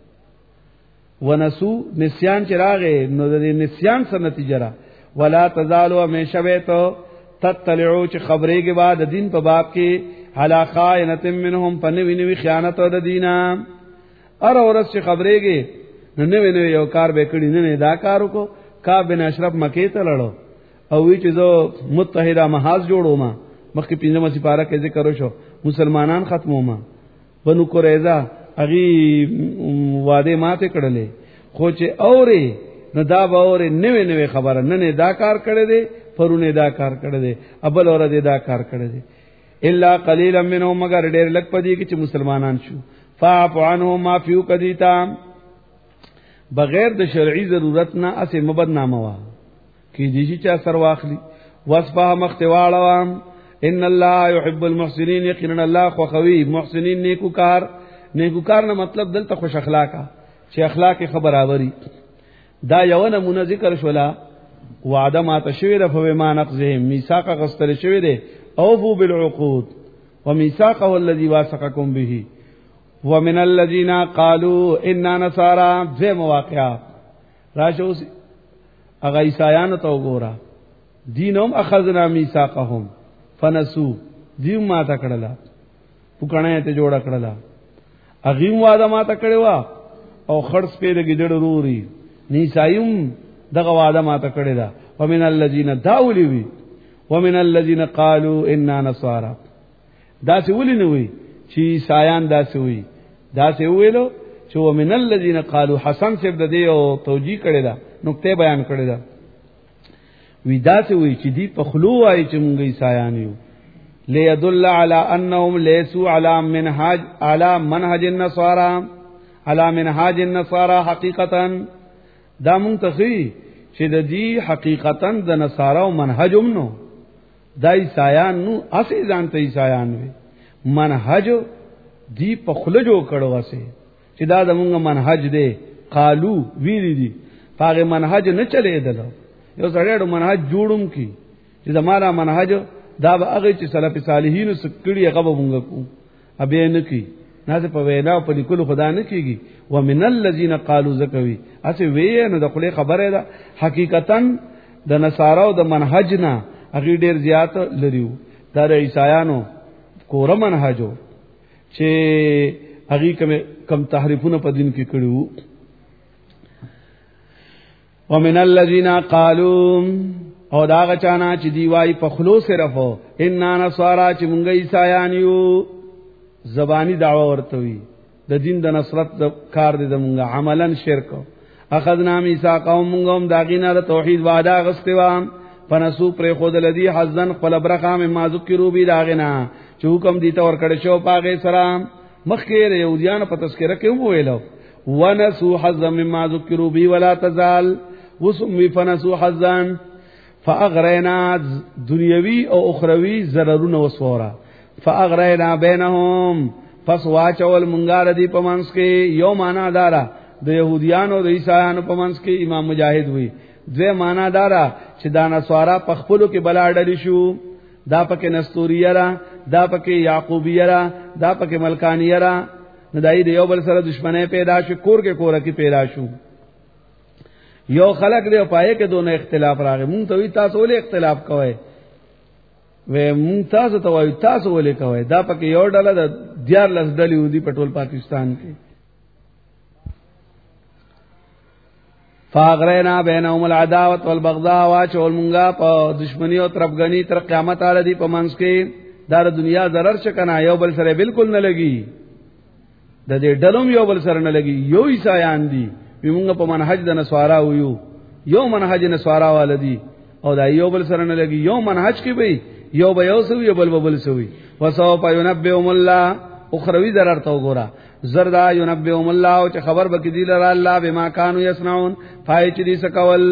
ونسو نسیان چراغه نو د نسیان سره نتیجه را ولا تزال همیشه به تو تطلعو چې خبرې کې بعد دین په باب کې حلا خائنۃ منهم پنوی نوی خیانت او د دینا ار اورس چې خبرې کې نوی نوی یو کار به کړی نه دا کارو کو کا بن اشرف مکه ته لړو او وی چې زه متحده محاذ جوړو ما مخکې پینځمه سپاره کې ذکر وشو مسلمانان ختمو ما بنو قریظه اغي واده ماته کړلې خو چې اورې نو دا به اورې نوې نوې خبره نه دا کار کړی دی پرونه دا کار کړی دی ابل اور دې دا کار کړی دی الا قليلا منهم مگر ډېر لک پدې کې چې مسلمانان شو فاعف عنهم ما فيو کدیتا بغیر د شرعي ضرورت نه اسه مبدنامه وا کی دې چې اثر واخلي وصفه مختواړه ان الله يحب المحسنين یقینا الله خو خوي محسنین نیکوکار نه مطلب دلته خوش اخلاقه چې اخلاق خبر اوري دا یو نمونه ذکر شولا وعده ما تشویر فبما نقضهم میثاق غستل شوی دی اوفوا بالعقود وميثاقه الذي واثقكم به ومن الذين قالوا اننا نصارى ذي مواقع راشو اغه عیسایانو ته وګوره دینهم اخذنا میثاقهم فنسو دیم ما تا کړلا پکړه ته جوړ کړلا اغیم واده ما تا کړوا او خرص په دې ګډ روري نیسایم دغه واده ما ته کړی دا ومن الذين داولی وی ومن الذين قالوا اننا نصارى دا څه ولې نه وی چې عیسایان دا څه وی دا څه ویلو چې ومن الذين قالوا حسن صاحب د دې او توجیه کړی دا نقطه بیان کړی دا وی دا څه وی چې دی په خلو وای چې موږ عیسایان یو ليدل على انهم ليسوا على منهج النصارى على منهج النصارى حقیقتا دا مونږ ته خي چې د دې حقیقتا د نصارا او منهجم نو د عیسایان نو اسی ځانته عیسایان وي منهج دی په خلجو کړو واسه چې دا د مونږ منهج دی قالو ویری دي هغه منهج نه چلے دل یو سړیو منهج جوړوم کی چې زماره منهج دا به هغه چې سلف صالحین سکړي هغه مونږ کو ابه نه کی نه په وینا په لیکلو خدا نه کیږي ومن الذين قالوا زکوي اته وی نه د خله خبره ده حقیقتا د نصاراو د منهج نه هغه ډیر زیات لريو دا د عیسایانو کور منهجو چې هغه کم تحریفونه په دین کې کړیو ومن الذين قالوا او دا غچانا چې دی وای په خلوص صرفو ان نصارا چې مونږ عیسایان یو زبانی دعوه ورته وی د دین د نصرت د کار دي د مونږه عملا شرک اخذنا میثاق قومهم داغینا د توحید وعده غستوام فنسو پر خود لذي حزن خپل برخه مما ذکروا بی داغینا چې حکم دي تور کړه شو پاغه سلام مخکې یهودیان په تذکرہ کې ویلو ونسو حظا مما ذکروا بی ولا تزال وسم فنسو حظا فاغرینا دنیوی او اخروی ضررونه وسورا فاغرینا بینهم پس واچول منګار دی پمنس کې یو معنا دارا د يهوديانو د عیسایانو پمنس کې امام مجاهد وی دوی معنا دارا چې دا نسوارا پخپلو کې بلاډلی شو دا پکې نستوریه را دا پکې یعقوبیه را دا پکې ملکانیه را ندای د یو بل سره دشمنه پیدا شو کور کې کور کې پیدا شو یو خلق دی پای کې دونه اختلاف راغی مونږ ته وی تاسو ولې اختلاف کوئ و مونږ تاسو ته وای تاسو ولې کوئ دا پکې یو ډله د 14 ډلې ودی په ټول پاکستان کې فاغرینا بینهم العداوه والبغضاء واچول مونږه په دشمنی او طرفګنی تر قیامت اله دی په منځ کې دا د دنیا ضرر شکنه یو بل سره بالکل نه لګي د دې ډلوم یو بل سره نه لګي یو عیسایان دي موږ په منهج د نسوارا ویو یو منهج نسوارا والدی او دا یو بل سره نه لګي یو منهج کې به یو به یو سوي بل سوي وسو پينبئهم الله اخروی ضرر تو ګورا زردا ينبئهم الله او چې خبر بکې دی لره الله بما كانوا يصنعون پای چې دي سکول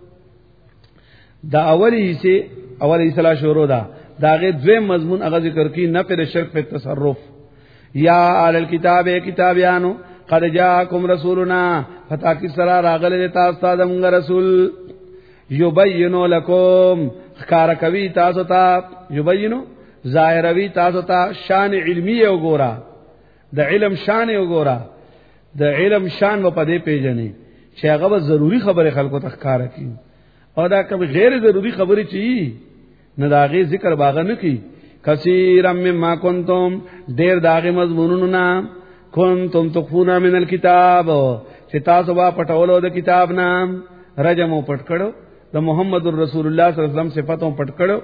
دا اولی سي اولی صلاح شروع دا غي دوی مضمون هغه ذکر کی نه پر شرک په تصرف یا آل الكتاب کتابیانو قد جاءكم رسولنا فتاکی سرا راغله تاسو ته موږ رسول یبینو لکم خکار کوي تاسو ته یبینو ظاهروي تاسو ته شان علمی وګورا د علم شان وګورا د علم شان په دې پیژنې چې هغه ضروری خبره خلکو ته ښکارا کی او دا کوم غیر ضروری خبره چی نه داغه ذکر باغ نه کی کثیر مما کنتم ډیر داغه مضمونونو نا کنتم تخفون من الكتاب چې تاسو وا پټولو د کتاب نام رجمو پټ کړو د محمد رسول الله صلی الله علیه وسلم صفاتو پټ کړو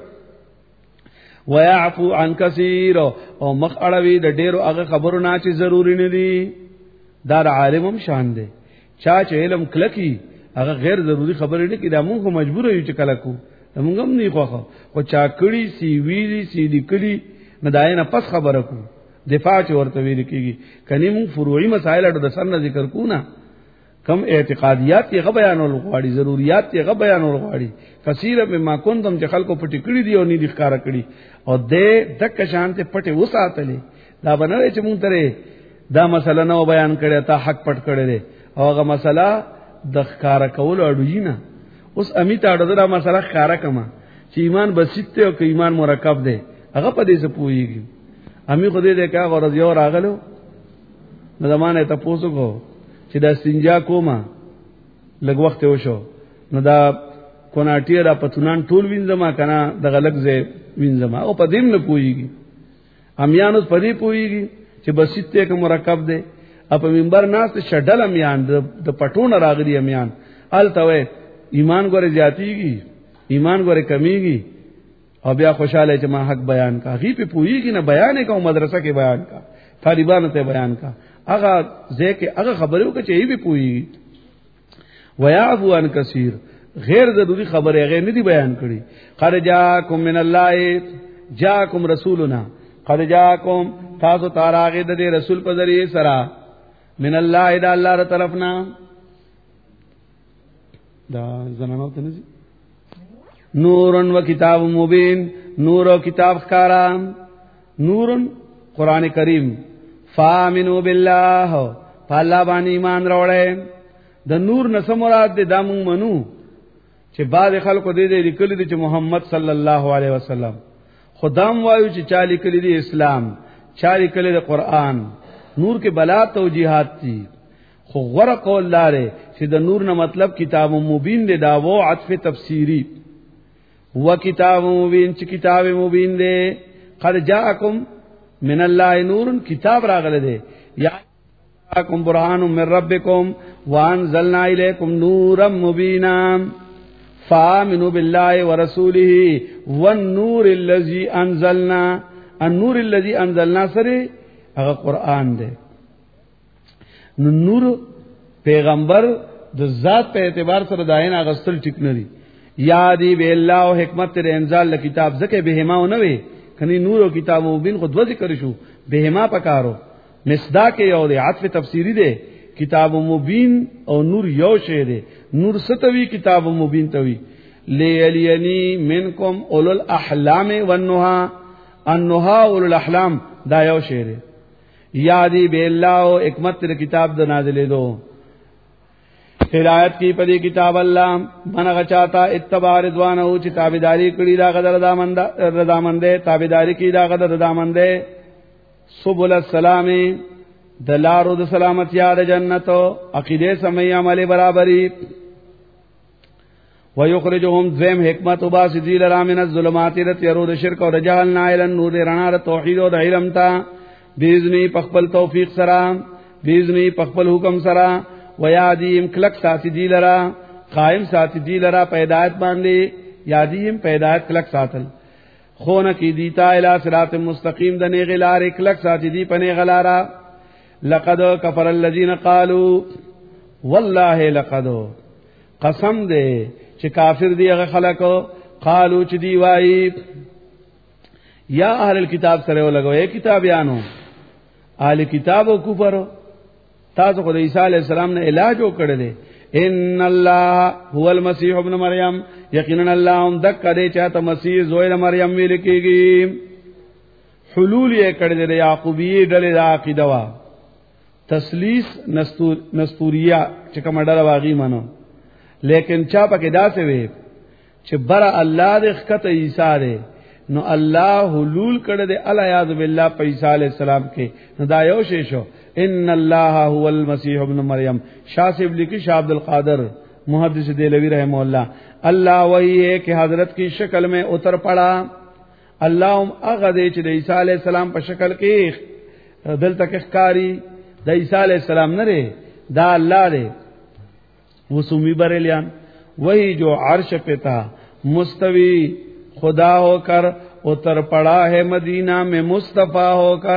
ويعفو عن كثير او مخ اړوي د ډیرو هغه خبرو نه چې ضروری نه دي دا عالمم شان دي چا چې علم کلکی هغه غیر ضروری خبرې نه کیدا موږ مجبور یو چې کلکو موږ هم نه خوخه او چا کړي سی ویلي سی لیکلي نه دای نه پس خبره کو دفاع چې ورته ویل کیږي کني موږ فروعي مسائل د سر ذکر کو نه کم اعتقادیات یې بیانول غواړي ضرورت یې بیانول غواړي کثیر مما کنتم چې خلکو پټی کړی دی او نه دي ښکارا کړی او دې دک شانته پټه وساتلې دا بنوي چې مونږ ته دا مسله نو بیان کړی ته حق پټ کړی او هغه مسله د ښکارا کول اړوي نه اوس امیت اړه دا مسله ښکارا کما چې ایمان بسیط او که ایمان مرکب دی هغه په دې څه پويږي امی خو دې کا غرض یو راغلو نو زمانه ته پوسو کو چې دا سنجا کومه لږ وخت وشو نو دا کوناټی را پتونان ټول وینځما کنه د غلط ځای وینځما او په دې نه پويږي امیان اوس په دې پويږي چې بسیط ته کوم مرکب دی په منبر ناس شډل امیان د پټون راغلي امیان الته ایمان ګوره زیاتیږي ایمان ګوره کمیږي او بیا خوشاله چې ما حق بیان کا غي په پويږي نه بیان کا مدرسه کې بیان کا طالبانو ته بیان کا هغه ځکه هغه خبرو کې چې ای به پوي ويعفو عن كثير غیر ضروری خبره هغه نه دی بیان کړي قد جاءكم من الله جاءكم رسولنا قد جاءكم تاسو تاراغه د رسول په ذریعہ سره من الله اذا الله تعالی طرفنا دا زنانو ته نزي نورن و کتاب مبین نور او کتاب ښکارا نورن قران کریم فامنوا بالله فالله باندې ایمان راوړې د نور نه مراد دې دمو منو چې بعد خلکو دې لیکل دي چې محمد صلی الله علیه وسلم خدام وایو چې چا لیکل دي اسلام چاری کله د قران نور کې بلا توجیهات دي خو غره قول لاره چې د نور نه مطلب کتاب مبین دی دا وو عطف تفسیری و کتاب مبین چې کتاب مبین دی قد جاءکم من الله نور کتاب راغله دی یا جاءکم برهان من ربکم وانزلنا الیکم نورا مبینا فآمنوا بالله ورسوله والنور الذي انزلنا النور الذي انزلنا سره هغه قران دی نو نور پیغمبر د ذات په اعتبار سره داین اغستل ټیک نه دی یادی به الله او حکمت تر انزال کتاب زکه بهما و نه وي کني نور او کتاب مبین خود و ذکر شو بهما پکارو مصداق یو دی عطف تفسیری دی کتاب مبین او نور یو شی دی نور ستوی کتاب مبین توی لیلینی منکم اولو الاحلام والنها النها اولو الاحلام دا یو شی دی یادی به الله او حکمت تر کتاب د نازلې دو ہدایت کی پدی کتاب اللہ منغ چاہتا اتباع رضوان او چې تابعداری کړي دا غدر رضامندے تابعداری کی دا غدر رضامندے سبل السلام دلارو د سلامتی یاد جنت عقیده سمي عمل برابری ويخرجهم ذم حکمت وباسدی لرا من الظلمات رتيرود شرک او جهل نائل النور رنا توحید او علم تا باذن پخپل توفیق سرا باذن پخپل حکم سرا ویادیم کلک ساتي دی لرا قائم ساتي دی لرا پیدایت باندې یادیم پیدایت کلک ساتل خونه کی دیتا الی صراط مستقیم دنه غلار کلک ساتي دی پنه غلارا لقد کفر الذين قالوا والله لقد قسم دے چې کافر دی هغه خلکو قالو چې دی وای یا اهل الكتاب سره ولګوي کتابیانو اهل کتاب او کفر تاسو خو د عیسی علی السلام نه علاج وکړل ان الله هو المسيح ابن مریم یقینا الله هم دک دې چاته مسیح زوی مریم ویل کیږي حلول یې کړل د یعقوبی ډلې د عقیده وا تسلیث نستوریه چې کوم ډله واغی منو لیکن چا پکې داسې وي چې بر الله د خطه عیسی دی نو الله حلول کړه دې الا یاذ بالله په عیسی علی السلام کې نو دا یو شی شو ان الله هو المسيح ابن مریم شاسب لکی شاه عبد القادر محدث دہلوی رحمہ اللہ اللہ وہی ہے کہ حضرت کی شکل میں اتر پڑا اللہ اغدے چ عیسی علیہ السلام په شکل کې دل تک ښکاری د عیسی علیہ السلام نه رے دا اللہ رے وہ سمی بریلیان وہی جو عرش پہ تھا مستوی خدا ہو کر اتر پڑا ہے مدینہ میں مصطفی ہو کر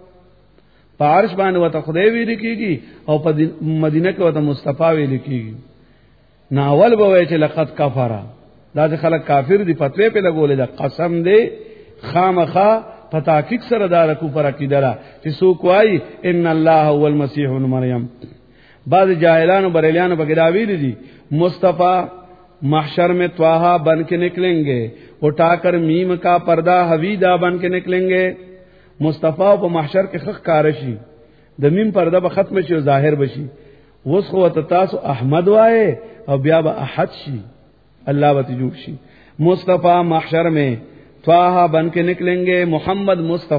پارش باندې وته خدای وی لیکيږي او په مدینه کې وته مصطفی وی لیکيږي ناول به وای چې لقد کفر دا چې خلک کافر دي فتوی په لګولې دا قسم دی خامخا فتاکیک سره دار کو پر عقیده چې سو کوای ان الله هو المسيح ابن مریم بعض جاهلان و بریلیان په دا ویل دي مصطفی محشر میں طه بن کے نکلیں گے اٹھا کر میم کا پردہ حویدہ بن کے نکلیں گے مصطفی په محشر کې خخ کارشي د میم پرده به ختم شي او ظاهر بشي وس خو تاسو احمد وای او بیا به احد شي الله به جوړ شي مصطفی محشر میں طه بن کے نکلیں گے محمد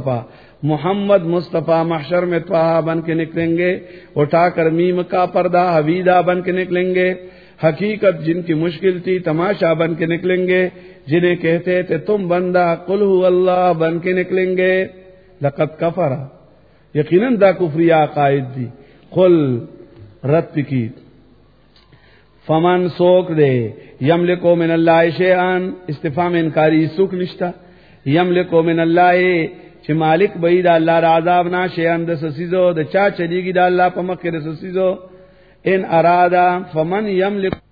مصطفی محشر میں طه بن کے نکلیں گے اٹھا کر میم کا پردہ حویدہ بن کے نکلیں گے حقیقت جن کی مشکل تھی تماشا بن کے نکلیں گے جنہیں کہتے تھے تم بندہ قل هو اللہ بن کے نکلیں گے لقد کفر یقینا دا کفری عقائد دی قل رد کی فمن سوک دے یملکو من اللہ شیئان استفهام انکاری سوک نشتا یملکو من اللہ چې مالک بئی دا اللہ را عذاب نا شیئان دا سسیزو دا چا چلیگی دا اللہ پا مکر سسیزو ان ارادا فمن یملک